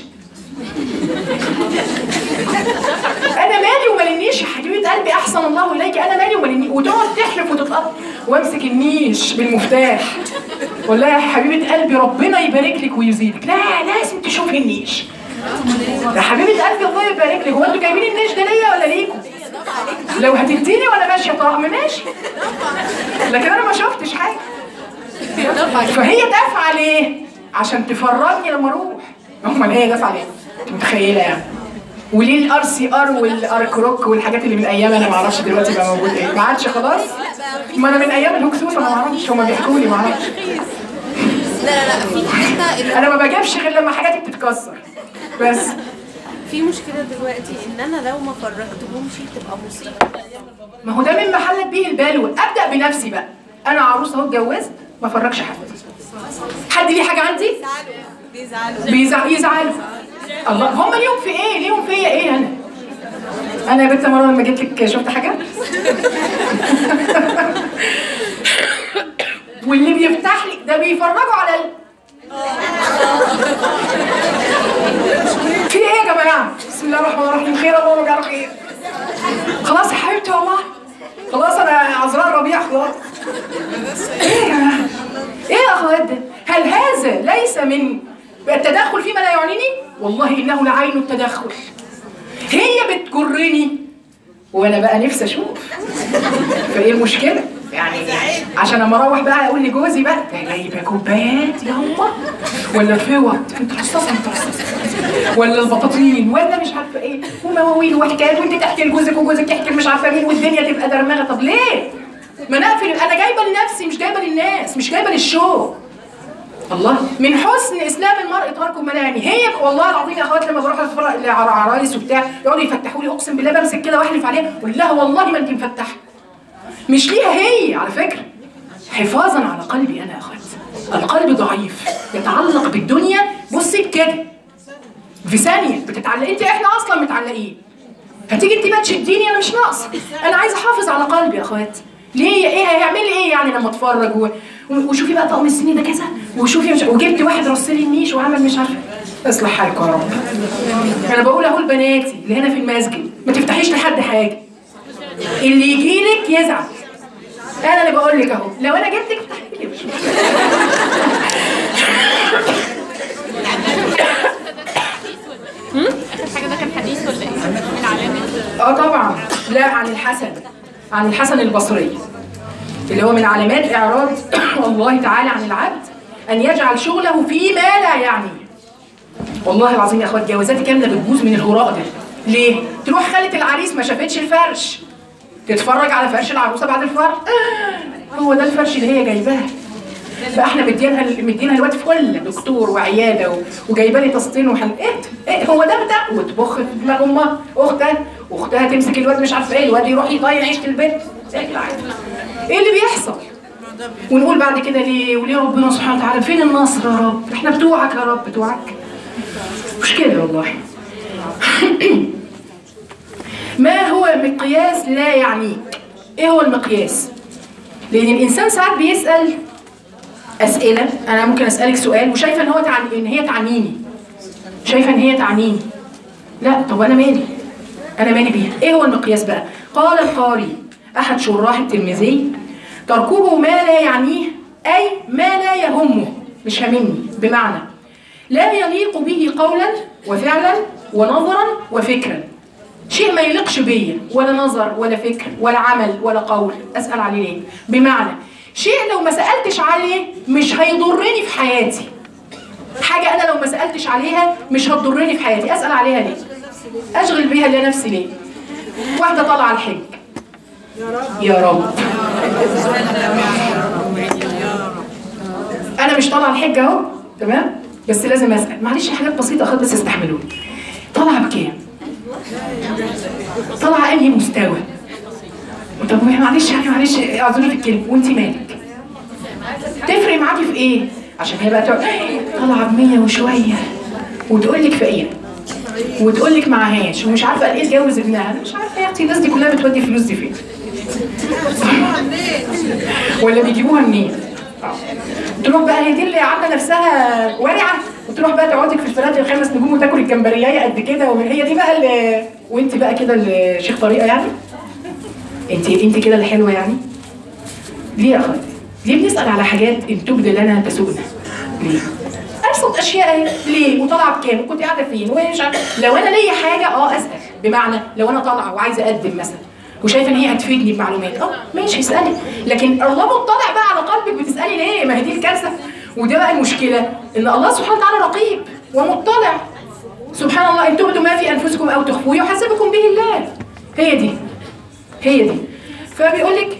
Speaker 1: انا مالي ومال النيش يا حبيبه قلبي، احسن الله اليك، انا مالي ومال النيش؟ وتقعد تحلف وتتقطع وامسك النيش بالمفتاح. والله يا حبيبه قلبي ربنا يبارك لك ويزيدك، لا لازم تشوفي النيش. يا حبيبه قلبي الله يبارك لك، هو انتوا جايبين النش ده ليا ولا ليكم؟ لو هتديني وانا ماشيه طقم ماشي، لكن انا ما شفتش حاجه. فهي دافعه ليه؟ عشان تفرجني لما اروح. امال هي دافعه ليه؟ انت متخيله يعني؟ وليه الار سي ار والار كروك والحاجات اللي من ايام انا ما اعرفش دلوقتي بقى موجود ايه؟ ما عادش خلاص؟ ما انا من ايام الهكسوس انا ما اعرفش، هم بيحكوا لي ما اعرفش.
Speaker 6: لا في حته
Speaker 1: انا ما بجيبش غير لما حاجاتي بتتكسر بس.
Speaker 6: في مشكله دلوقتي ان انا لو ما فرجتهمش تبقى مصيبه.
Speaker 1: ما هو ده من محلك به البلوى. ابدا بنفسي بقى، انا عروسه اهو اتجوزت ما افرجش حد ليه حاجه عندي؟ يزعلوا الله. هم ليهم في ايه؟ ليهم فيا ايه؟ انا يا بنت مره لما جيت لك شفت حاجه؟ واللي بيفتح لي ده بيفرجوا على في ايه يا جماعه؟ بسم الله الرحمن الرحيم، خير الله وجعله خير. خلاص يا حبيبتي والله، خلاص انا عذراء الربيع خلاص. ايه يا جماعه؟ ايه يا اخوات ده؟ هل هذا ليس من التدخل فيما لا يعنيني؟ والله انه لعين التدخل. هي بتجرني وانا بقى نفسي اشوف. فايه المشكله؟ يعني عشان اما اروح بقى اقول لجوزي بقى ده جايبه كوبايات يا امه، ولا الفوط انت حساسه ولا البطاطين ولا مش عارفه ايه، ومواويل وحكايات، وانت تحكي لجوزك وجوزك يحكي مش عارفه مين، والدنيا تبقى درمغه. طب ليه؟ ما نقفل. انا جايبه لنفسي مش جايبه للناس، مش جايبه للشو. الله، من حسن اسلام المرء ترك ما لا يعنيه. هي والله العظيم يا اخوات لما بروح اتفرج لعرايس وبتاع يقعدوا يفتحوا لي، اقسم بالله بمسك كده واحلف عليها اقول لها والله ما انت مفتحه. مش ليها هي على فكره، حفاظا على قلبي انا يا اخوات. القلب ضعيف يتعلق بالدنيا. بصي كده في ثانيه بتتعلق انت، احنا اصلا متعلقين. هتيجي انت بقى تشديني، انا مش ناقصه. انا عايزه احافظ على قلبي يا اخوات. ليه؟ ايه هيعمل لي ايه يعني لما اتفرج وشوفي بقى طقم السنين ده كذا، وشوفي مش وجبت واحد رص لي النيش وعمل مش عارفه. اصلح حالكم يا رب. انا بقول اهو لبناتي اللي هنا في المسجد ما تفتحيش لحد حاجه، اللي يجي لك يزعل. انا اللي بقول لك اهو، لو انا جبتك افتحي لي.
Speaker 2: اخر حاجه ده كان حديث ولا ايه؟ من علامات
Speaker 1: طبعا. لا، عن الحسن البصري اللي هو من علامات اعراض الله تعالى عن العبد ان يجعل شغله فيما لا يعنيه. والله العظيم يا اخوات جوازاتي كامله بتبوظ من الهراء ده. ليه؟ تروح خالة العريس ما شافتش الفرش، تتفرج على فرش العروسه بعد الفرح. هو ده الفرش اللي هي جايباه بقى. احنا مدينها الوقت فل دكتور وعياده وجايبه لي تسطين ايه هو ده بتاع، وتبخ في دماغ امها. اختها تمسك الواد مش عارفه ايه، الواد يروح يطير عيشه البيت. ايه اللي بيحصل؟ ونقول بعد كده ليه وليه ربنا سبحانه وتعالى؟ فين النصر يا رب؟ احنا بتوعك يا رب، بتوعك. مش كده والله. ما هو مقياس لا يعنيك؟ ايه هو المقياس؟ لان الانسان ساعات بيسال اسئله. انا ممكن اسالك سؤال وشايفه ان هي تعنيني، شايفه ان هي تعنيني. لا، طب انا مالي بيها. ايه هو المقياس بقى؟ قال القاري احد شراح الترمذي: تركه ما لا يعنيه، اي ما لا يهمه، مش هاممني، بمعنى لا يليق به قولا وفعلا ونظرا وفكرا. شيء ما يليقش بيا، ولا نظر ولا فكر ولا عمل ولا قول، اسال عليه ليه؟ بمعنى شيء لو ما سالتش عليه مش هيضرني في حياتي. حاجه انا لو ما سالتش عليها مش هتضرني في حياتي، اسال عليها ليه؟ اشغل بيها لنفسي ليه؟ واحده طالعه الحج، يا رب انا مش طالعه الحج اهو، تمام؟ بس لازم اسال. معلش حاجات بسيطه خالص بس استحملوني. طالعه بكام؟ طالعه انهي مستوى؟ طب معلش اعذروني في الكلمه، وانت مالك؟ تفرق معاكي في ايه؟ عشان هي بقى طالعه ب100 وشويه وتقول لك فقيره وتقول لك معهاش ومش عارفه ايه تجوز ابنها. انا مش عارفه يا اختي الناس دي كلها بتودي الفلوس دي فين؟ ولا بيجيبوها منين؟ تروح بقى هي دي اللي عامله نفسها ورعه، وتروح بقى تقعدك في الفلات ال5 نجوم وتاكل الجمبريايه قد كده، وهي دي بقى اللي وانت بقى كده الشيخ طريقه يعني؟ انت كده اللي حلوه يعني؟ ليه يا اخواتي؟ ليه بنسال على حاجات ان تبدى لنا تسوءنا؟ ليه؟ ابسط اشياء اهي، ليه وطالعه بكام وكنت قاعده فين ومش عارفه. لو انا ليا حاجه اسال، بمعنى لو انا طالعه وعايزه اقدم مثلا وشايفه ان هي هتفيدني بمعلومات، ماشي اسالي. لكن الله مطلع بقى على قلبك، بتسالي ليه؟ ما هي دي الكارثه. وده بقى المشكله، ان الله سبحانه وتعالى رقيب ومطلع. سبحان الله، ان تبدوا ما في انفسكم او تخفوه يحاسبكم به الله. هي دي. فبيقول لك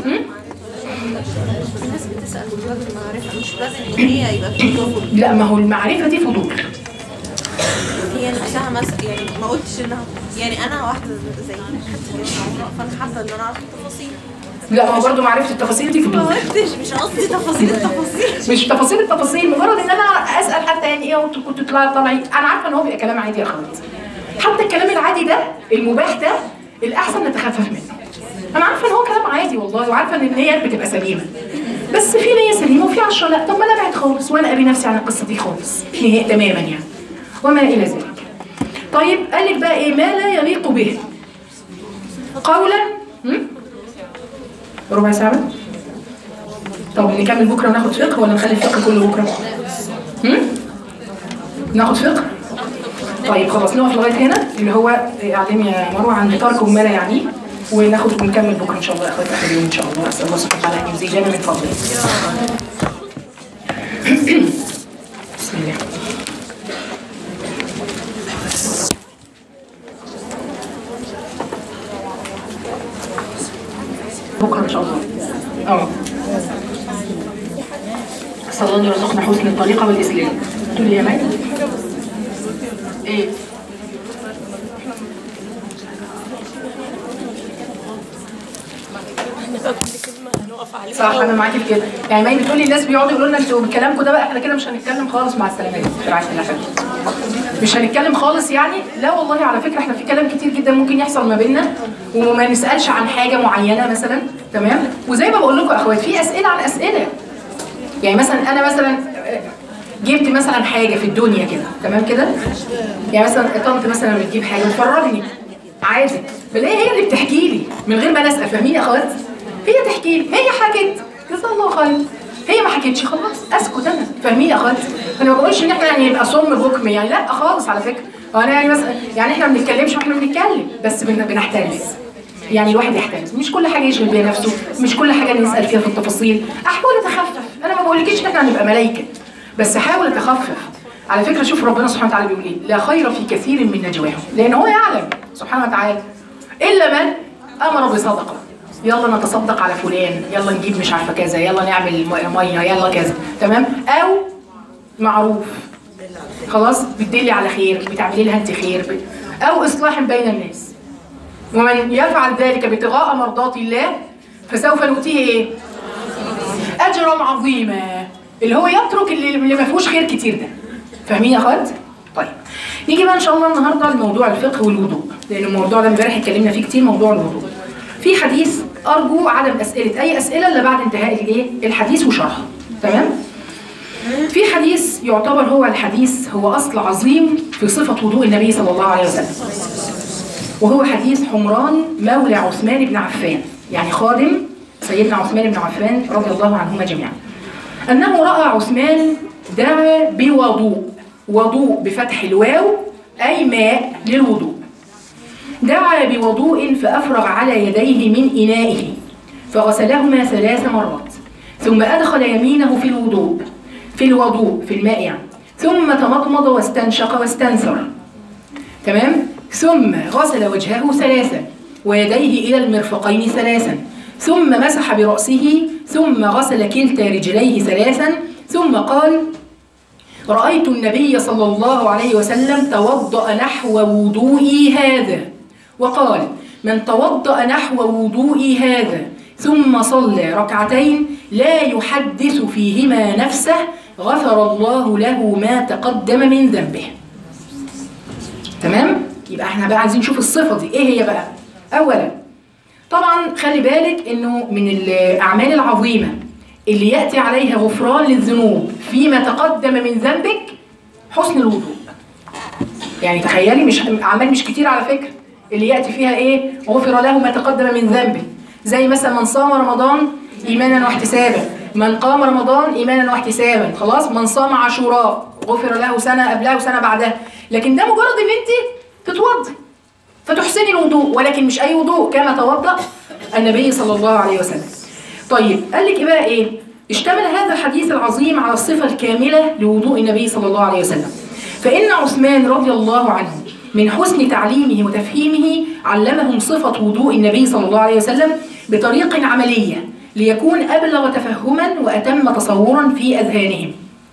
Speaker 6: الناس بتسأل باب المعرفة، مش باب ان هي يبقى في فضول.
Speaker 1: لا، ما هو المعرفه دي فضول.
Speaker 6: هي نفسها مثلا يعني ما قلتش انها يعني انا واحدة زي فانا حابة ان انا اعرف التفاصيل.
Speaker 1: لا، ما هو برضه معرفه التفاصيل دي فضول.
Speaker 6: ما قلتش، مش قصدي تفاصيل التفاصيل.
Speaker 1: مش تفاصيل التفاصيل، مجرد ان انا اسال حتى يعني ايه وانتوا كنتوا طالعين. انا عارفه ان هو بيبقى كلام عادي يا اخواتي. حتى الكلام العادي ده المباح ده الاحسن نتخفف منه. انا عارفه ان هو كلام عادي والله، وعارفه ان النيات بتبقى سليمه، بس في نيه سليمه وفي 10 لا. طب ما انا ابعد خالص وانا ابي نفسي عن القصه دي خالص نهائي تماما يعني، وما الى ذلك. طيب قال لك بقى ايه؟ ما لا يليق به قولا. ربع ساعه. طب نكمل بكره وناخد فقه، ولا نخلي الفقه كله بكره؟ ناخد فقه؟ طيب خلاص نقف لغايه هنا، اللي هو اعلم يا مروه عن ترك ما لا يعنيه، وناخد ونكمل بكره ان شاء الله يا اخواتي اخر يوم ان شاء الله. اسال الله سبحانه وتعالى ان يزيدنا من فضله. بسم الله. بكره ان شاء الله. اسال الله ان يرزقنا حسن الطريقه والاسلام. تقول لي يا مي ايه؟ صح، انا معاكي في كده. يعني مي بتقولي الناس بيقعدوا يقولوا لنا انتوا بكلامكم ده بقى احنا كده مش هنتكلم خالص. مع السلامه في رعايه الله حبيبي. مش هنتكلم خالص يعني. لا والله على فكره احنا في كلام كتير جدا ممكن يحصل ما بيننا، وما نسالش عن حاجه معينه مثلا. تمام. وزي ما بقول لكم يا اخوات، في اسئله عن اسئله. يعني مثلا انا مثلا جبت مثلا حاجه في الدنيا كده، تمام كده. يعني مثلا طنط مثلا بتجيب حاجه وتفرجني عادي، بلاقي هي اللي بتحكي لي من غير ما انا اسال. فاهمين يا اخوات؟ هي تحكي لي، هي حكت جزاها الله خير، هي ما حكتش خلاص اسكت انا. فاهمين يا اخوات؟ انا ما بقولش ان احنا يعني نبقى صم بكم يعني، لا خالص على فكره. انا يعني مثلا يعني احنا ما بنتكلمش واحنا بنتكلم، بس بنحترز. يعني الواحد يحترز، مش كل حاجه يشغل بيها نفسه، مش كل حاجه نسال فيها في التفاصيل. احاول اتخفف. انا ما بقولكيش ان احنا هنبقى ملائكه، بس حاول اتخفف. على فكره شوف ربنا سبحانه وتعالى بيقول ايه؟ لا خير في كثير من نجواهم، لان هو يعلم سبحانه وتعالى الا من امر بصدقه. يلا نتصدق على فلان، يلا نجيب مش عارفه كذا، يلا نعمل ميه، يلا كذا، تمام؟ او معروف خلاص بتدلي على خير، بتعملي لها انت خير، او اصلاح بين الناس. ومن يفعل ذلك ابتغاء مرضات الله فسوف نؤتيه ايه؟ اجرا عظيما. اللي هو يترك اللي ما فيهوش خير كتير ده. فاهمين يا اخوات؟ طيب نيجي بقى ان شاء الله النهارده لموضوع الفقه والوضوء، لان الموضوع ده امبارح اتكلمنا فيه كتير، موضوع الوضوء. في حديث ارجو عدم اسئله اي اسئله الا بعد انتهاء الايه؟ الحديث وشرحه. تمام؟ في حديث يعتبر هو الحديث هو اصل عظيم في صفه وضوء النبي صلى الله عليه وسلم، وهو حديث حمران مولى عثمان بن عفان، يعني خادم سيدنا عثمان بن عفان رضي الله عنهما جميعا، انه راى عثمان دعا بوضوء، وضوء بفتح الواو اي ماء للوضوء. دعا بوضوء فافرغ على يديه من انائه فغسلهما 3 مرات، ثم ادخل يمينه في الوضوء في الماء يعني، ثم تمضمض واستنشق واستنثر، تمام؟ ثم غسل وجهه 3 ويديه الى المرفقين 3، ثم مسح برأسه، ثم غسل كلتا رجليه 3، ثم قال: رأيت النبي صلى الله عليه وسلم توضأ نحو وضوئي هذا، وقال: من توضأ نحو وضوئي هذا ثم صلى 2 ركعتين لا يحدث فيهما نفسه غفر الله له ما تقدم من ذنبه. تمام؟ يبقى احنا بقى عايزين نشوف الصفة دي ايه هي بقى. اولا طبعا خلي بالك انه من الاعمال العظيمة اللي يأتي عليها غفران للذنوب فيما تقدم من ذنبك حسن الوضوء. يعني تخيلي مش اعمال مش كتير على فكرة اللي يأتي فيها ايه؟ غفر له ما تقدم من ذنبه. زي مثلا من صام رمضان ايمانا واحتسابا، من قام رمضان ايمانا واحتسابا، خلاص؟ من صام عاشوراء غفر له سنه قبلها وسنه بعدها، لكن ده مجرد ان انت تتوضي فتحسني الوضوء، ولكن مش اي وضوء، كما توضأ النبي صلى الله عليه وسلم. طيب قال لك بقى ايه؟ اشتمل هذا الحديث العظيم على الصفه الكامله لوضوء النبي صلى الله عليه وسلم. فإن عثمان رضي الله عنه من حسن تعليمه وتفهيمه علمهم صفة وضوء النبي صلى الله عليه وسلم بطريقة عملية ليكون أبلغ تفهما وأتم تصورا في أذهانهم.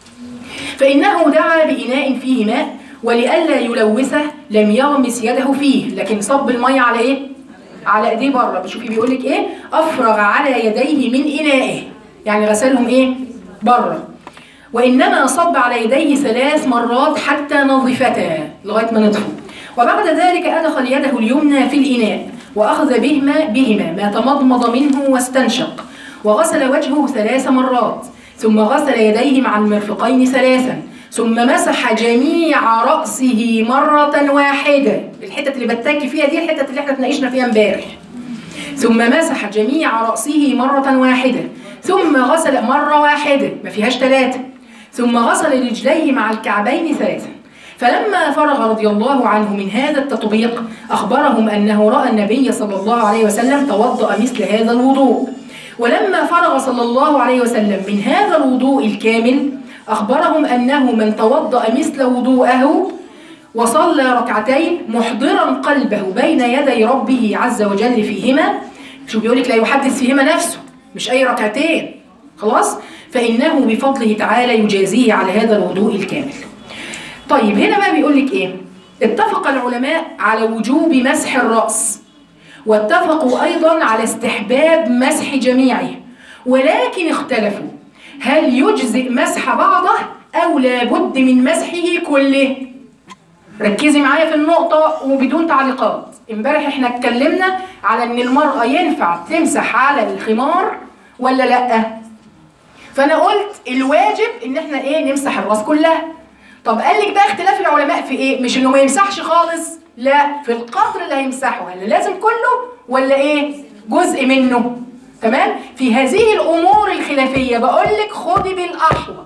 Speaker 1: فإنه دعا بإناء فيه ماء ولئلا يلوثه لم يغمس يده فيه، لكن صب المية على إيه؟ على إيديه بره. بشوفي بيقول لك إيه؟ أفرغ على يديه من إنائه، يعني غسلهم إيه؟ بره. وإنما صب على يديه 3 مرات حتى نظفتا لغاية ما نطفوا، وبعد ذلك أدخل يده اليمنى في الإناء وأخذ بهما ما تمضمض منه واستنشق، وغسل وجهه 3 مرات، ثم غسل يديه مع المرفقين 3، ثم مسح جميع رأسه مرة واحدة. الحتة اللي بتاكي فيها دي الحتة اللي احنا اتناقشنا فيها امبارح. ثم مسح جميع رأسه مرة واحدة، ثم غسل مرة واحدة ما فيهاش 3، ثم غسل رجليه مع الكعبين 3. فلما فرغ رضي الله عنه من هذا التطبيق أخبرهم أنه رأى النبي صلى الله عليه وسلم توضأ مثل هذا الوضوء. ولما فرغ صلى الله عليه وسلم من هذا الوضوء الكامل أخبرهم أنه من توضأ مثل وضوءه وصلى ركعتين محضرا قلبه بين يدي ربه عز وجل فيهما، شو بيقولك لا يحدث فيهما نفسه، مش أي ركعتين خلاص، فإنه بفضله تعالى يجازيه على هذا الوضوء الكامل. طيب هنا بقى بيقول لك إيه؟ اتفق العلماء على وجوب مسح الرأس، واتفقوا أيضا على استحباب مسح جميعه، ولكن اختلفوا هل يجزئ مسح بعضه أو لابد من مسحه كله؟ ركزي معايا في النقطة وبدون تعليقات. امبارح احنا اتكلمنا على ان المرأة ينفع تمسح على الخمار ولا لأ؟ فأنا قلت الواجب إن إحنا إيه؟ نمسح الراس كلها. طب قال لك بقى اختلاف العلماء في إيه؟ مش إنه ما يمسحش خالص، لا، في القدر اللي هيمسحه، هل لازم كله ولا إيه؟ جزء منه. تمام؟ في هذه الأمور الخلافية بقول لك خدي بالأحوط.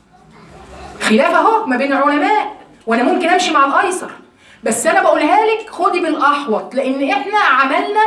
Speaker 1: خلاف أهو ما بين العلماء، وأنا ممكن أمشي مع الأيسر، بس أنا بقولها لك خدي بالأحوط، لأن إحنا عملنا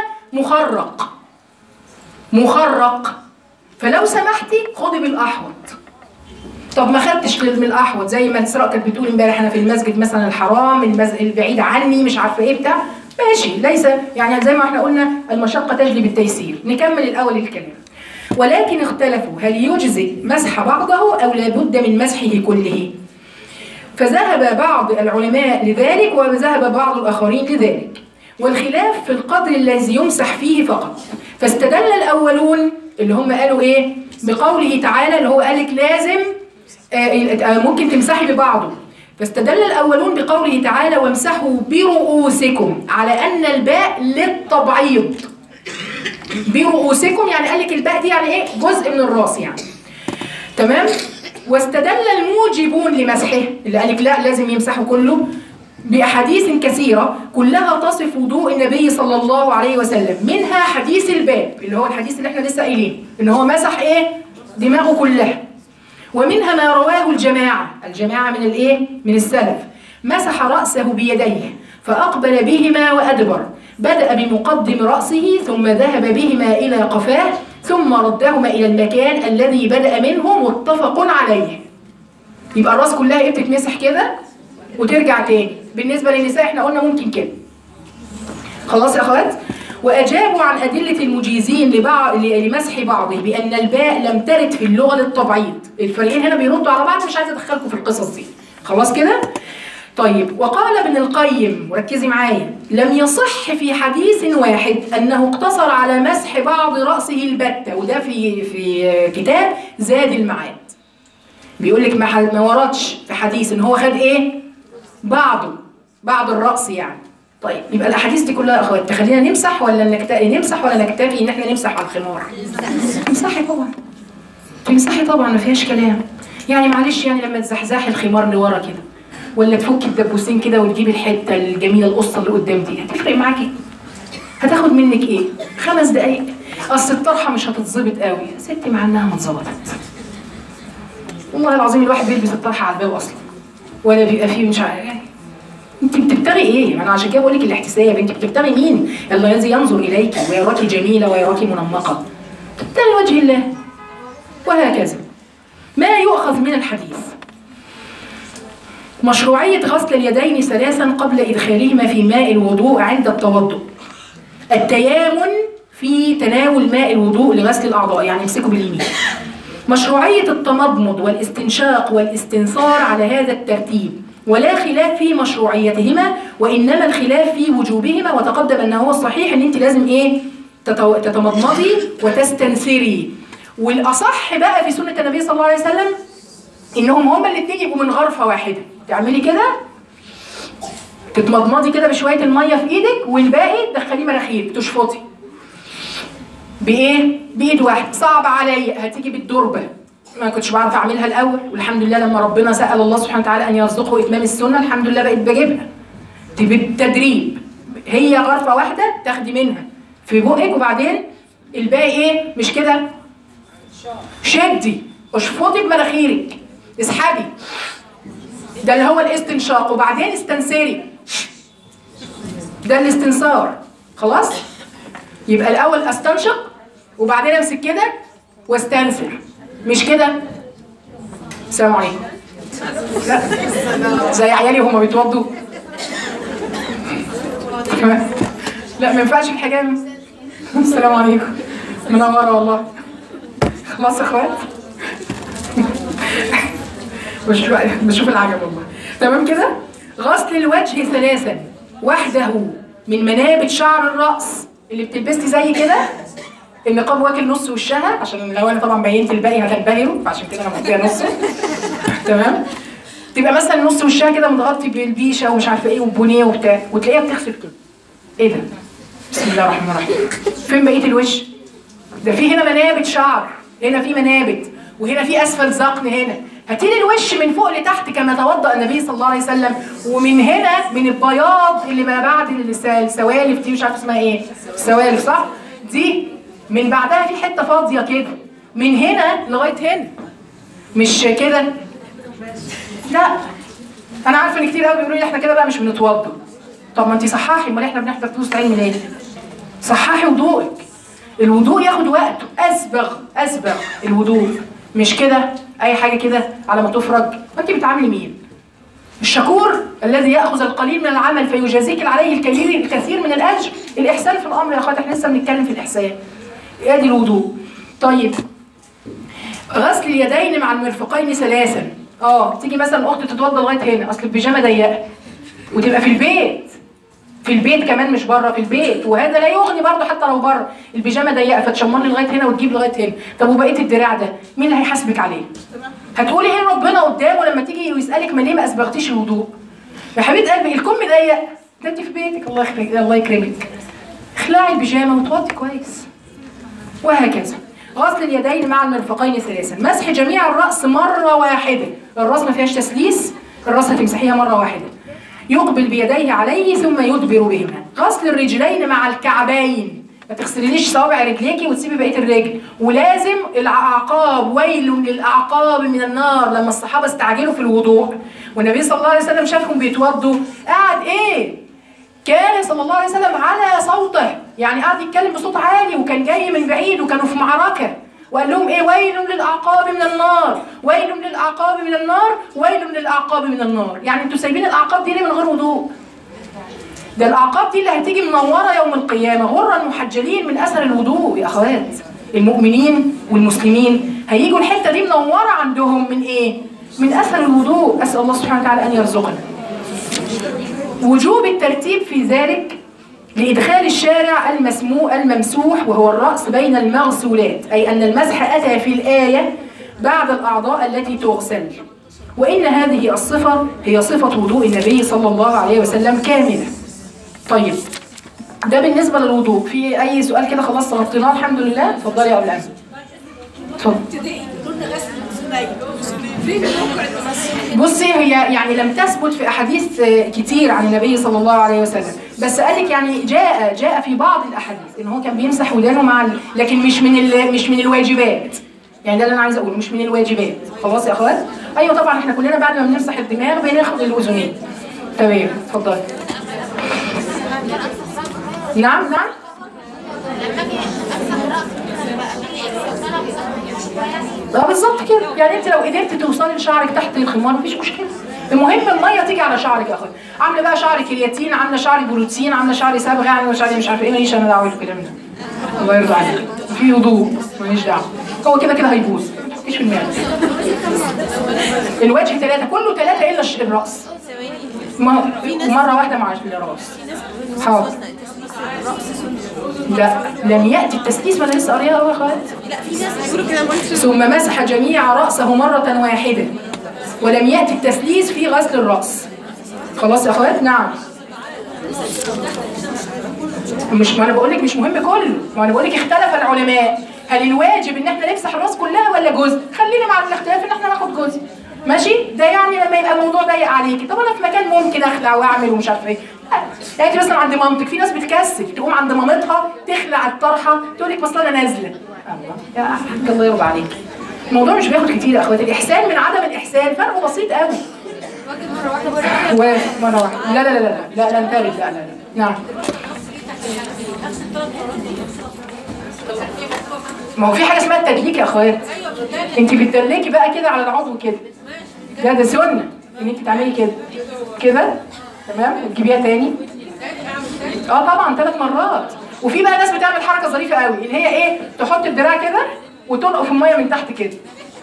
Speaker 1: مخرق. فلو سمحتي خدي بالأحوط. طب ما خدتش من الأحوط زي ما إسراء كانت بتقول امبارح، أنا في المسجد مثلا الحرام، المسجد البعيد عني، مش عارفة إيه بتاع، ماشي، ليس يعني زي ما احنا قلنا المشقة تجلب التيسير. نكمل الأول الكلام. ولكن اختلفوا هل يجزئ مسح بعضه أو لابد من مسحه كله. فذهب بعض العلماء لذلك وذهب بعض الآخرين لذلك، والخلاف في القدر الذي يمسح فيه فقط. فاستدل الأولون اللي هم قالوا إيه؟ بقوله تعالى اللي هو قالك لازم ممكن تمسحي ببعضه. فاستدل الأولون بقوله تعالى وامسحوا برؤوسكم على أن الباء للتبعيض. برؤوسكم يعني قالك الباء دي يعني إيه؟ جزء من الراس يعني. تمام؟ واستدل الموجبون لمسحه اللي قالك لا لازم يمسحوا كله بأحاديث كثيرة كلها تصف وضوء النبي صلى الله عليه وسلم، منها حديث الباب اللي هو الحديث اللي احنا لسه قايلينه ان هو مسح ايه؟ دماغه كلها. ومنها ما رواه الجماعة من الايه؟ من السلف، مسح رأسه بيديه فأقبل بهما وأدبر، بدأ بمقدم رأسه ثم ذهب بهما إلى قفاه ثم ردهما إلى المكان الذي بدأ منه، متفق عليه. يبقى الرأس كلها ايه؟ بتتمسح كده وترجع تاني. بالنسبة للنساء احنا قلنا ممكن كده. خلاص يا اخوات؟ وأجابوا عن أدلة المجيزين لمسح بعضه بأن الباء لم ترد في اللغة للتبعيض. الفريقين هنا بيردوا على بعض، مش عايزة أدخلكم في القصص دي. خلاص كده؟ طيب، وقال ابن القيم وركزي معايا لم يصح في حديث واحد أنه اقتصر على مسح بعض رأسه البتة، وده في كتاب زاد المعاد. بيقول لك ما وردش في حديث ان هو خد ايه؟ بعض الرأس يعني. طيب يبقى الاحاديث دي كلها يا اخوات تخلينا نمسح ولا نكتفي ان احنا نمسح على الخمار؟ تمسحي طبعا ما فيهاش كلام. يعني معلش يعني لما تزحزحي الخمار لورا كده ولا تفكي الدبوسين كده وتجيبي الحته الجميله القصه اللي قدام دي، هتفرق معاكي؟ هتاخد منك ايه؟ 5 دقايق. اصل الطرحه مش هتتظبط قوي يا ستي، مع انها ما اتظبطت. والله العظيم الواحد بيلبس الطرحه على الباب اصلا. ولا بيبقى فيه مش عارف يعني. انت بتبتغي ايه؟ انا عشان كده بقول لك الاحتساب، انت بتبتغي مين؟ الذي ينظر اليك ويراك جميله ويراك منمقه. تبتغي وجه الله. وهكذا. ما يؤخذ من الحديث؟ مشروعية غسل اليدين 3 قبل إدخالهما في ماء الوضوء عند التوضؤ. التيامن في تناول ماء الوضوء لغسل الأعضاء، يعني امسكوا باليمين. مشروعية التمضمض والاستنشاق والاستنثار على هذا الترتيب، ولا خلاف في مشروعيتهما، وإنما الخلاف في وجوبهما. وتقدم أنه هو الصحيح أن أنت لازم إيه؟ تتمضمضي وتستنثري. والأصح بقى في سنة النبي صلى الله عليه وسلم إنهم هما الاثنين يبقوا من غرفة واحدة. تعملي كده، تتمضمضي كده بشوية المية في إيدك، والباقي تدخليه مناخيرك تشفطي. بإيه؟ بإيد واحدة. صعب عليا، هتيجي بالدربة. ما كنتش بعرف أعملها الأول، والحمد لله لما ربنا سأل الله سبحانه وتعالى أن يرزقه إتمام السنة الحمد لله بقيت بجيبها. بالتدريب. هي غرفة واحدة تاخدي منها في بقك، وبعدين الباقي إيه؟ مش كده؟ شدي، اشفطي بمناخيرك، اسحبي. ده اللي هو الاستنشاق، وبعدين استنثري. ده الاستنثار. خلاص؟ يبقى الأول استنشق، وبعدين امسك كده واستنثر. مش كده؟ السلام عليكم. لا زي عيالي هما بيتوضوا. لا ما ينفعش الحجاب. السلام عليكم. منوره والله. خلاص يا اخوات. بشوف العجب والله. تمام كده؟ غسل الوجه 3 وحده من منابت شعر الرأس اللي بتلبسي زي كده. النقاب واكل نص وشها، عشان لو انا طبعا بينت الباقي هتنبهروا، فعشان كده انا مغطيه نصه. تمام؟ تبقى مثلا نص وشها كده متغطي بالبيشه ومش عارفه ايه وبونيه وبتاع، وتلاقيها بتغسل كده. ايه ده؟ بسم الله الرحمن الرحيم. فين بقيه الوش؟ ده في هنا منابت شعر، هنا في منابت، وهنا في اسفل ذقن هنا. هاتيلي الوش من فوق لتحت كما توضأ النبي صلى الله عليه وسلم، ومن هنا من البياض اللي ما بعد السوالف دي، مش عارفه اسمها ايه؟ السوالف صح؟ دي من بعدها في حته فاضيه كده، من هنا لغايه هنا. مش كده؟ لا. انا عارفه ان كتير قوي بيقولوا لي احنا كده بقى مش بنتوضى. طب ما انت صححي، امال احنا بنحضر دروس علم ليه؟ صححي وضوءك. الوضوء ياخد وقته، اسبغ الوضوء. مش كده اي حاجه كده على ما تفرج. وانت بتعاملي مين؟ الشكور الذي ياخذ القليل من العمل فيجازيك عليه الكثير من الاجر. الاحسان في الامر يا اخوات، احنا لسه بنتكلم في الاحسان. ادي الوضوء. طيب غسل اليدين مع المرفقين 3. تيجي مثلا اخت تتوضى لغايه هنا، اصل البيجامه ضيقه، وتبقى في البيت كمان مش بره، في البيت، وهذا لا يغني برضه حتى لو بره البيجامه ضيقه، فتشمرني لغايه هنا وتجيب لغايه هنا. طب وبقيه الدراع ده مين اللي هيحاسبك عليه؟ هتقولي ايه ربنا قدامه لما تيجي ويسالك ما ليه ما اسبغتيش الوضوء؟ يا حبيبه قلبي الكم ضيق، ده انت في بيتك. الله يكرمك. اخلعي البيجامه وتوضي كويس. وهكذا. غسل اليدين مع المرفقين 3. مسح جميع الراس مره واحده. الراس ما فيهاش تسليس، الراس هتمسحيها مره واحده. يقبل بيديه عليه ثم يدبر بهما. غسل الرجلين مع الكعبين. ما تغسليش صوابع رجليكي وتسيبي بقيه الرجل. ولازم الاعقاب، ويل للاعقاب من النار. لما الصحابه استعجلوا في الوضوء والنبي صلى الله عليه وسلم شافهم بيتوضوا، قعد ايه؟ كان صلى الله عليه وسلم على صوته، يعني قعد يتكلم بصوت عالي، وكان جاي من بعيد، وكانوا في معركه، وقال لهم ايه؟ ويل للاعقاب من النار، ويل للاعقاب من النار، ويل للاعقاب من النار. يعني انتوا سايبين الاعقاب دي ليه من غير وضوء؟ ده الاعقاب دي اللي هتيجي منوره يوم القيامه، غرا محجلين من اثر الوضوء. يا اخوات المؤمنين والمسلمين هيجوا الحته دي منوره عندهم من ايه؟ من اثر الوضوء. اسال الله سبحانه وتعالى ان يرزقنا. وجوب الترتيب في ذلك لإدخال الشارع الممسوح وهو الرأس بين المغسولات، أي أن المسح أتى في الآية بعد الأعضاء التي تغسل، وإن هذه الصفة هي صفة وضوء النبي صلى الله عليه وسلم كاملة. طيب ده بالنسبة للوضوء. في أي سؤال كده؟ خلاص غطيناه الحمد لله. اتفضلي يا أبو العزيز. اتفضل. بصي هي يعني لم تثبت في احاديث كتير عن النبي صلى الله عليه وسلم، بس قالك يعني جاء في بعض الاحاديث ان هو كان بيمسح ودانه مع لكن مش من الواجبات. يعني ده اللي انا عايزه اقوله، مش من الواجبات. خلاص يا اخوات. ايوه طبعا احنا كلنا بعد ما بنمسح الدماغ بناخد الاذنين. تمام اتفضلي. نعم نعم. بالظبط كده، يعني انت لو قدرت توصلي لشعرك تحت الخمار مفيش مشكله. المهم الميه تيجي على شعرك يا اخويا. عامله بقى شعري كرياتين، عامله شعري بروتين، عامله شعري صبغه، عامله شعري مش عارفه ايه، ماليش انا دعوه بالكلام ده. الله يرضى عليك. في وضوء ماليش دعوه. هو كده كده هيبوظ. مفيش في دماغك. الوجه 3 كله 3 الا الراس. مره واحده مع الراس. حاضر. لا لم يأتي التسليس، ما انا لسه قاريها اهو يا اخوات.
Speaker 6: لا في ناس بيقولوا كده.
Speaker 1: ثم مسح جميع رأسه مرة واحدة ولم يأتي التسليس في غسل الرأس. خلاص يا اخوات. نعم. مش ما انا بقول لك مش مهم كله، ما انا بقول لك اختلف العلماء هل الواجب ان احنا نمسح الراس كلها ولا جزء؟ خلينا مع الاختلاف ان احنا ناخد جزء. ماشي؟ ده يعني لما يبقى الموضوع ضيق عليكي، طب انا في مكان ممكن اخلع واعمل ومش عارفه ايه. يعني انت مثلا عند مامتك، في ناس بتكسل تقوم عند مامتها تخلع الطرحه تقول لك بس انا نازله. الله يا حاج الله يرضى عليك. الموضوع مش بياخد كتير يا اخواتي، الاحسان من عدم الاحسان فرق بسيط قوي. واجب مره واحده. لا لا لا لا لا لا انتبه. لا لا لا. نعم. ما هو في حاجه اسمها التدليك يا اخوات. انت بتدلكي بقى كده على العضو كده. ده سنه ان انت تعملي كده كده. تمام. وتجيبيها تاني. طبعا 3 مرات. وفي بقى ناس بتعمل حركه ظريفه قوي اللي هي ايه؟ تحط الدراع كده وتنقف في الميه من تحت كده.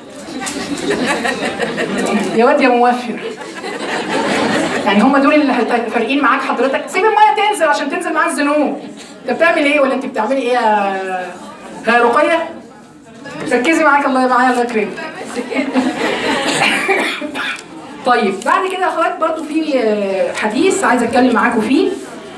Speaker 1: يا واد يا موفر. يعني هم دول اللي فارقين معاك حضرتك. سيب الميه تنزل عشان تنزل معاك الذنوب. انت بتعمل ايه ولا انت بتعملي ايه يا رقيه؟ ركزي معاك الله يكرمك. طيب بعد كده يا اخوات برضو في حديث عايزه اتكلم معاكم فيه.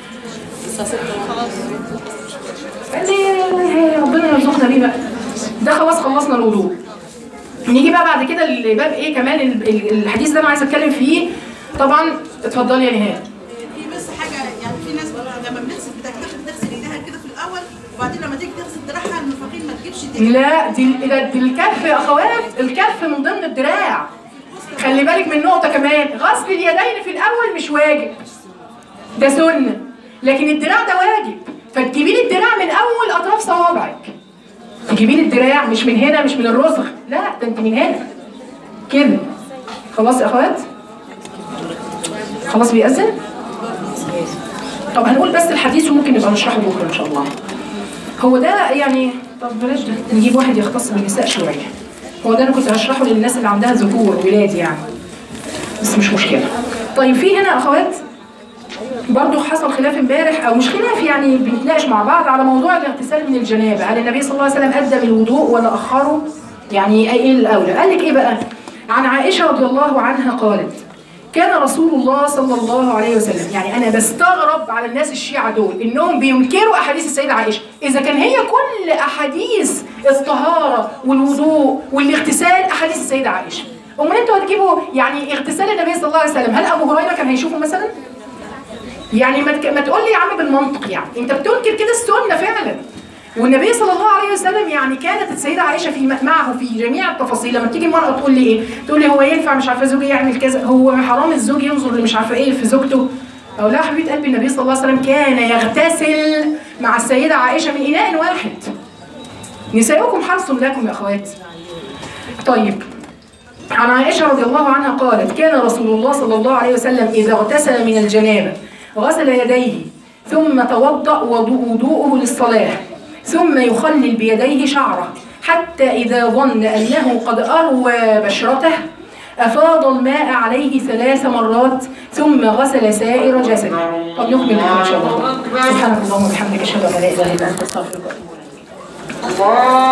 Speaker 1: ربنا يرزقنا بيه بقى. ده خلاص خلصنا الوضوء. نيجي بقى بعد كده لباب ايه كمان الحديث ده انا عايزه اتكلم فيه. طبعا اتفضلي يا نهاد.
Speaker 5: في بس حاجه، يعني في ناس لما بتغسل ايديها كده في الاول وبعدين لما تيجي تغسل دراعها المفاقين ما تجيبش دي.
Speaker 1: لا دي الكف يا اخوات، الكف من ضمن الدراع. خلي بالك من نقطه كمان، غسل اليدين في الاول مش واجب، ده سنه، لكن الدراع ده واجب. فتجيبي لي الدراع من اول اطراف صوابعك. تجيبي لي الدراع مش من هنا، مش من الرسغ، لا ده انت من هنا كده. خلاص يا اخوات؟ خلاص بيأذن؟ طب هنقول بس الحديث وممكن نبقى نشرحه بكره ان شاء الله. هو ده يعني طب بلاش ده، نجيب واحد يختص بالنساء شويه. هو ده انا كنت هشرحه للناس اللي عندها ذكور ولاد يعني، بس مش مشكله. طيب في هنا اخوات برضو حصل خلاف امبارح او مش خلاف، يعني بنتناقش مع بعض على موضوع الاغتسال من الجنابه. هل النبي صلى الله عليه وسلم ادى بالوضوء ولا اخره؟ يعني ايه الاولى؟ قال لك ايه بقى؟ عن عائشه رضي الله عنها قالت: كان رسول الله صلى الله عليه وسلم، يعني انا بستغرب على الناس الشيعة دول انهم بينكروا احاديث السيدة عائشة، اذا كان هي كل احاديث الطهارة والوضوء والاغتسال احاديث السيدة عائشة. امال انتوا هتجيبوا يعني اغتسال النبي صلى الله عليه وسلم، هل ابو هريرة كان هيشوفه مثلا؟ يعني ما تقول لي يا عم بالمنطق، يعني انت بتنكر كده السنة فعلا. والنبي صلى الله عليه وسلم يعني كانت السيدة عائشة معه في جميع التفاصيل. لما تيجي المرأة تقول لي ايه؟ تقول لي هو ينفع مش عارفة زوجي يعمل كذا، هو حرام الزوج ينظر اللي مش عارفة ايه في زوجته؟ أو لا حبيبة قلبي، النبي صلى الله عليه وسلم كان يغتسل مع السيدة عائشة من إناء واحد. نساؤكم حرص لكم يا أخواتي. طيب عن عائشة رضي الله عنها قالت: كان رسول الله صلى الله عليه وسلم إذا اغتسل من الجنابة غسل يديه ثم توضأ وضوءه للصلاة ثم يخلل بيديه شعره حتى إذا ظن أنه قد أروى بشرته أفاض الماء عليه 3 مرات ثم غسل سائر جسده. طب نكمل إن شاء الله. سبحانك اللهم وبحمدك أشهد أن لا إله إلا أنت أستغفرك وأتوب إليك.